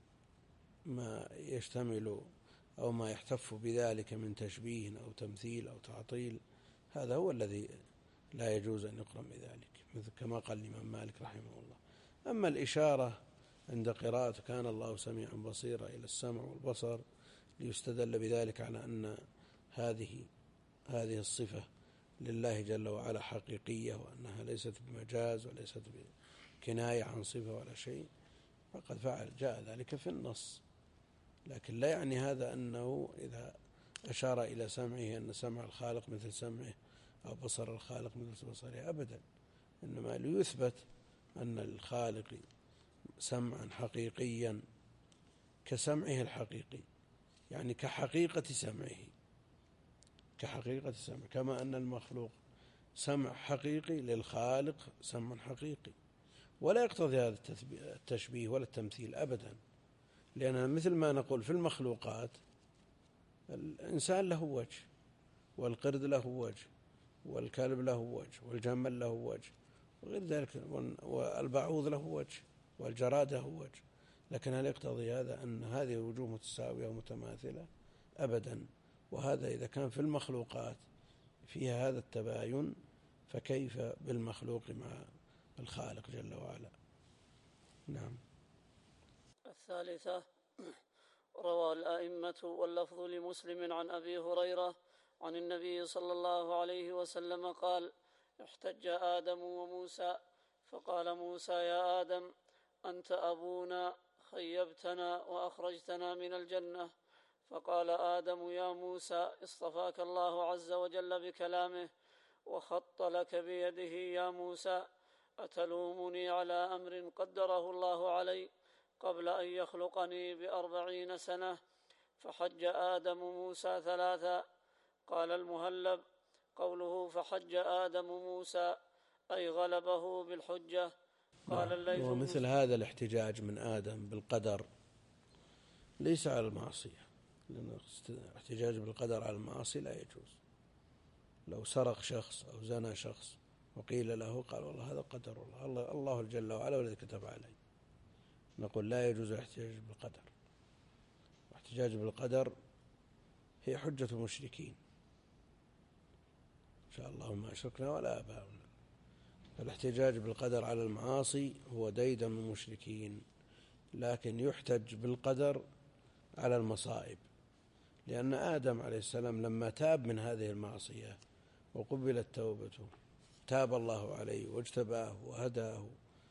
ما يشتمل أو ما يحتف بذلك من تشبيه أو تمثيل أو تعطيل، هذا هو الذي لا يجوز أن يقرن بذلك، مثل كما قال الإمام مالك رحمه الله. أما الإشارة عند قراءة كان الله سميعا بصيرا إلى السمع والبصر ليستدل بذلك على أن هذه هذه الصفة لله جل وعلا حقيقية وأنها ليست بمجاز وليست بكناية عن صفة ولا شيء، فقد فعل جاء ذلك في النص. لكن لا يعني هذا أنه إذا أشار إلى سمعه أن سمع الخالق مثل سمعه أو بصر الخالق مثل بصره، أبدا، إنما ليثبت أن الخالق سمعا حقيقيا كسمعه الحقيقي، يعني كحقيقة سمعه كحقيقة سمعه كما أن المخلوق سمع حقيقي للخالق سمع حقيقي. ولا يقتضي هذا التشبيه ولا التمثيل أبدا، لأن مثل ما نقول في المخلوقات الإنسان له وجه والقرد له وجه والكلب له وجه والجمل له وجه وغير ذلك، والبعوض له وجه والجراد له وجه، لكن هل يقتضي هذا أن هذه الوجوه متساوية ومتماثلة؟ أبدا. وهذا إذا كان في المخلوقات فيها هذا التباين، فكيف بالمخلوق مع الخالق جل وعلا؟ نعم. الثالثة: روى الأئمة واللفظ لمسلم عن أبي هريرة عن النبي صلى الله عليه وسلم قال: احتج آدم وموسى فقال موسى: يا آدم أنت أبونا خيبتنا وأخرجتنا من الجنة. فقال آدم: يا موسى اصطفاك الله عز وجل بكلامه وخط لك بيده يا موسى، أتلومني على أمر قدره الله علي قبل أن يخلقني بأربعين سنة؟ فحج آدم موسى ثلاثا. قال المهلب: قوله فحج آدم موسى أي غلبه بالحجة. قال الليث: ومثل هذا الاحتجاج من آدم بالقدر ليس على المعصية، لأن الاحتجاج بالقدر على المعاصي لا يجوز. لو سرق شخص أو زنى شخص وقيل له قال والله هذا قدر الله، الله جل وعلا والذي كتب عليه، نقول لا يجوز الاحتجاج بالقدر. الاحتجاج بالقدر هي حجة المشركين، إن شاء الله ما أشركنا ولا آباؤنا. فالاحتجاج بالقدر على المعاصي هو ديدن المشركين، لكن يحتج بالقدر على المصائب، لأن آدم عليه السلام لما تاب من هذه المعصية وقبلت توبته تاب الله عليه واجتباه وهداه،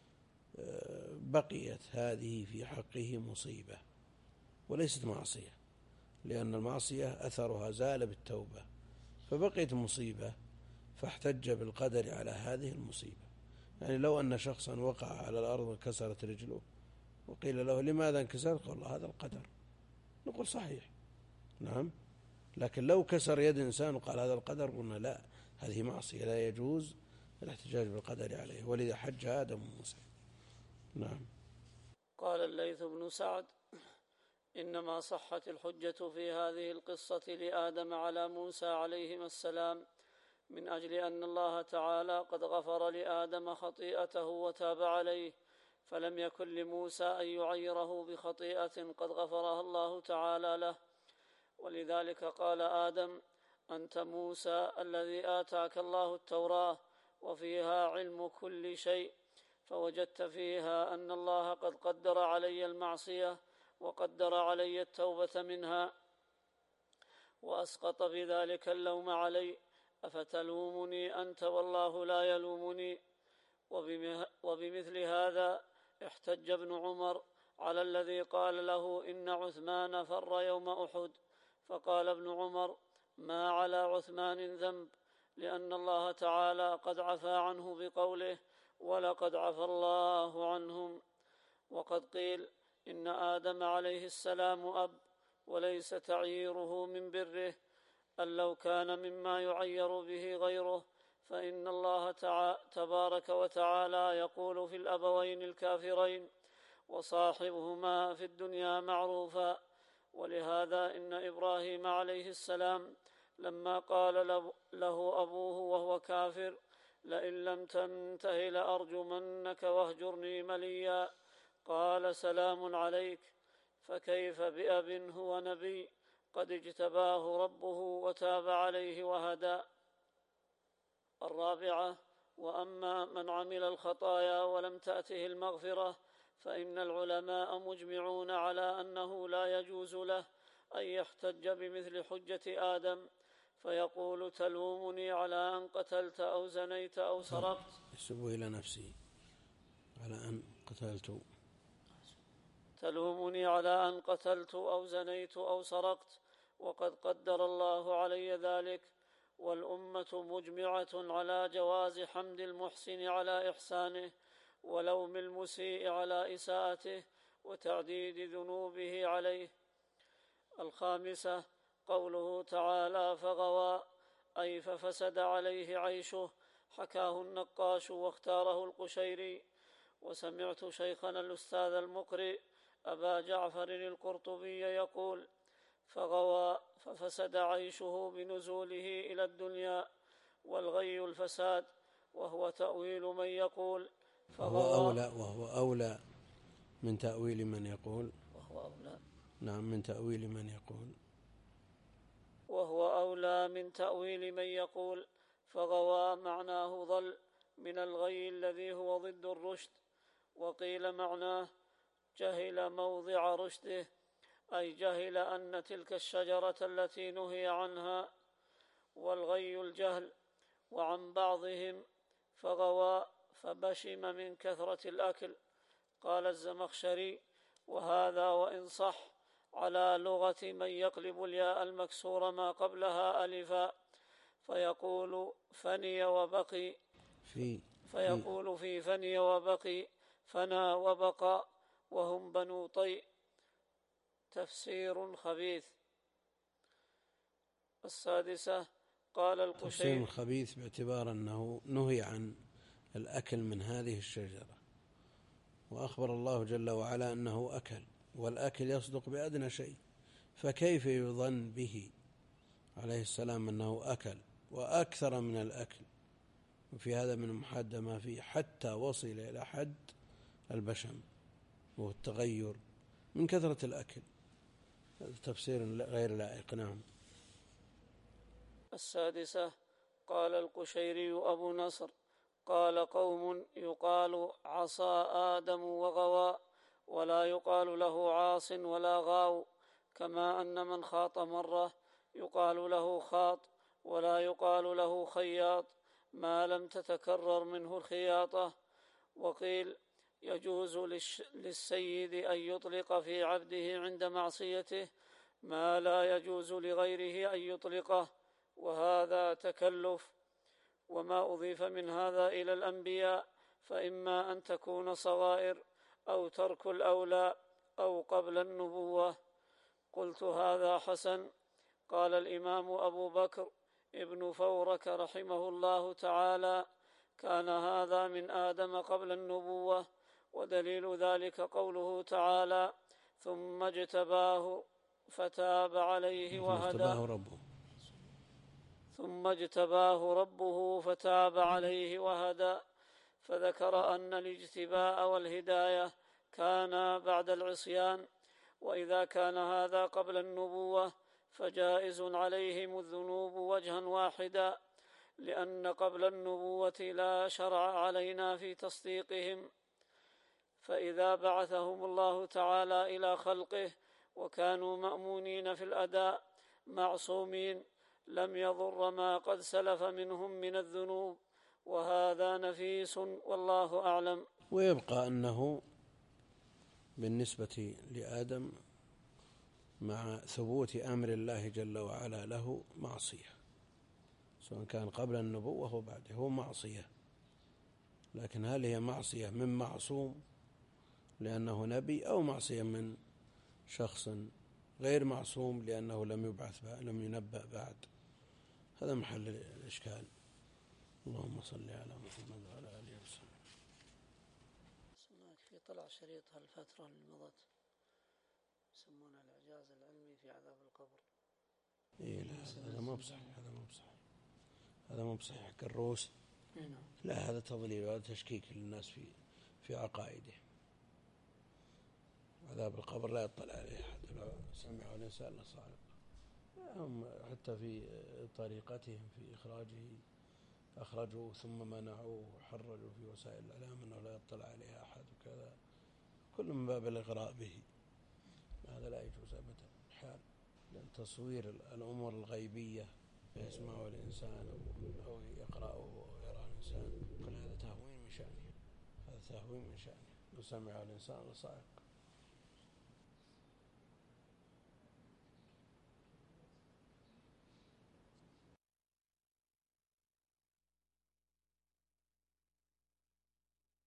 بقيت هذه في حقه مصيبة وليست معصية، لأن المعصية أثرها زال بالتوبة، فبقيت مصيبة فاحتج بالقدر على هذه المصيبة. يعني لو أن شخصا وقع على الأرض وكسرت رجله وقيل له لماذا انكسرت؟ قال الله هذا القدر، نقول صحيح نعم، لكن لو كسر يد إنسان وقال هذا القدر قلنا لا، هذه معصية لا يجوز الاحتجاج بالقدر عليه، ولذا حج آدم وموسى. نعم. قال الليث بن سعد: إنما صحت الحجة في هذه القصة لآدم على موسى عليهما السلام من أجل أن الله تعالى قد غفر لآدم خطيئته وتاب عليه، فلم يكن لموسى أن يعيره بخطيئة قد غفرها الله تعالى له. ولذلك قال آدم: أنت موسى الذي آتاك الله التوراة وفيها علم كل شيء، فوجدت فيها أن الله قد قدر علي المعصية وقدر علي التوبة منها وأسقط بذلك اللوم علي، أفتلومني أنت والله لا يلومني؟ وبمثل هذا احتج ابن عمر على الذي قال له إن عثمان فر يوم أحد، فقال ابن عمر: ما على عثمان ذنب، لأن الله تعالى قد عفى عنه بقوله: ولقد عفى الله عنهم. وقد قيل إن آدم عليه السلام أب، وليس تعييره من بره، أن لو كان مما يعير به غيره فإن الله تبارك وتعالى يقول في الأبوين الكافرين: وصاحبهما في الدنيا معروفا. ولهذا إن إبراهيم عليه السلام لما قال له أبوه وهو كافر: لئن لم تنته لأرجمنك واهجرني مليا، قال: سلام عليك. فكيف بأب هو نبي قد اجتباه ربه وتاب عليه وهدى. الرابعة: وأما من عمل الخطايا ولم تأته المغفرة فإن العلماء مجمعون على أنه لا يجوز له أن يحتج بمثل حجة آدم، فيقول: تلومني على أن قتلت أو زنيت أو سرقت. يسب إلى نفسي على أن قتلت تلومني على أن قتلت أو زنيت أو سرقت، وقد قدر الله علي ذلك. والأمة مجمعة على جواز حمد المحسن على إحسانه ولوم المسيء على إساءته وتعديد ذنوبه عليه. الخامسة: قوله تعالى: فغوى، أي ففسد عليه عيشه، حكاه النقاش واختاره القشيري. وسمعت شيخنا الأستاذ المقرئ أبا جعفر القرطبي يقول: فغوى ففسد عيشه بنزوله إلى الدنيا، والغي الفساد، وهو تأويل من يقول وهو أولى, وهو أولى من تأويل من يقول وهو أولى نعم من تأويل من يقول وهو أولى من تأويل من يقول فغوى معناه ضل من الغي الذي هو ضد الرشد. وقيل معناه جهل موضع رشده، أي جهل أن تلك الشجرة التي نهي عنها، والغي الجهل. وعن بعضهم فغوى فبشم من كثرة الأكل. قال الزمخشري: وهذا وإن صح على لغة من يقلب الياء المكسور ما قبلها ألفا، فيقول فني وبقي في فيقول في فني وبقي فنا وبقى، وهم بنو طيء. تفسير خبيث. السادسة: قال القشيري: تفسير خبيث باعتبار أنه نهي عن الأكل من هذه الشجرة، وأخبر الله جل وعلا أنه أكل، والأكل يصدق بأدنى شيء، فكيف يظن به عليه السلام أنه أكل وأكثر من الأكل؟ وفي هذا من محاد ما فيه، حتى وصل إلى حد البشم. وهو التغير من كثرة الأكل. هذا تفسير غير لائق. نعم. السادسة: قال القشيري أبو نصر: قال قوم يقال عصى آدم وغوى، ولا يقال له عاص ولا غاو، كما أن من خاط مرة يقال له خاط ولا يقال له خياط ما لم تتكرر منه الخياطة. وقيل يجوز للسيد أن يطلق في عبده عند معصيته ما لا يجوز لغيره أن يطلقه، وهذا تكلف. وما أضيف من هذا إلى الأنبياء فإما أن تكون صغائر أو ترك الأولى أو قبل النبوة. قلت هذا حسن. قال الإمام أبو بكر ابن فورك رحمه الله تعالى: كان هذا من آدم قبل النبوة، ودليل ذلك قوله تعالى: ثم اجتباه فتاب عليه وهدى. ثم اجتباه ربه فتاب عليه وهدى. فذكر أن الاجتباء والهداية كانا بعد العصيان، وإذا كان هذا قبل النبوة فجائز عليهم الذنوب وجها واحدا، لأن قبل النبوة لا شرع علينا في تصديقهم. فإذا بعثهم الله تعالى إلى خلقه وكانوا مأمونين في الأداء معصومين لم يضر ما قد سلف منهم من الذنوب، وهذا نفيس والله أعلم. ويبقى أنه بالنسبة لآدم مع ثبوت أمر الله جل وعلا له معصية، سواء كان قبل النبوة أو بعده هو معصية، لكن هل هي معصية من معصوم لأنه نبي، أو معصية من شخص غير معصوم لأنه لم يبعث لم ينبأ بعد؟ هذا محل الإشكال. اللهم صل على محمد وعلى آله وسلم. في طلع شريط هالفترة اللي مضت يسمونه الإعجاز العلمي في عذاب القبر. إيه لا، هذا ما بصحيح، هذا ما بصحيح، هذا ما بصحيح كالروس. لا، هذا تضليل وهذا تشكيك للناس في في عقائده. عذاب القبر لا يطلع عليه أحد، لو سمعه الإنسان لصعق. هم حتى في طريقتهم في إخراجه أخرجوا ثم منعوه وحرجوا في وسائل الإعلام أنه لا يطلع عليها أحد وكذا، كل من باب الإغراء به. هذا لا يجوز أبدا حال، لأن تصوير الأمور الغيبية يسمعه الإنسان أو يقرأه أو يرى الإنسان، كل هذا تهوين من شأنه، هذا تهوين من شأنه. لو سمعه الإنسان لصعق.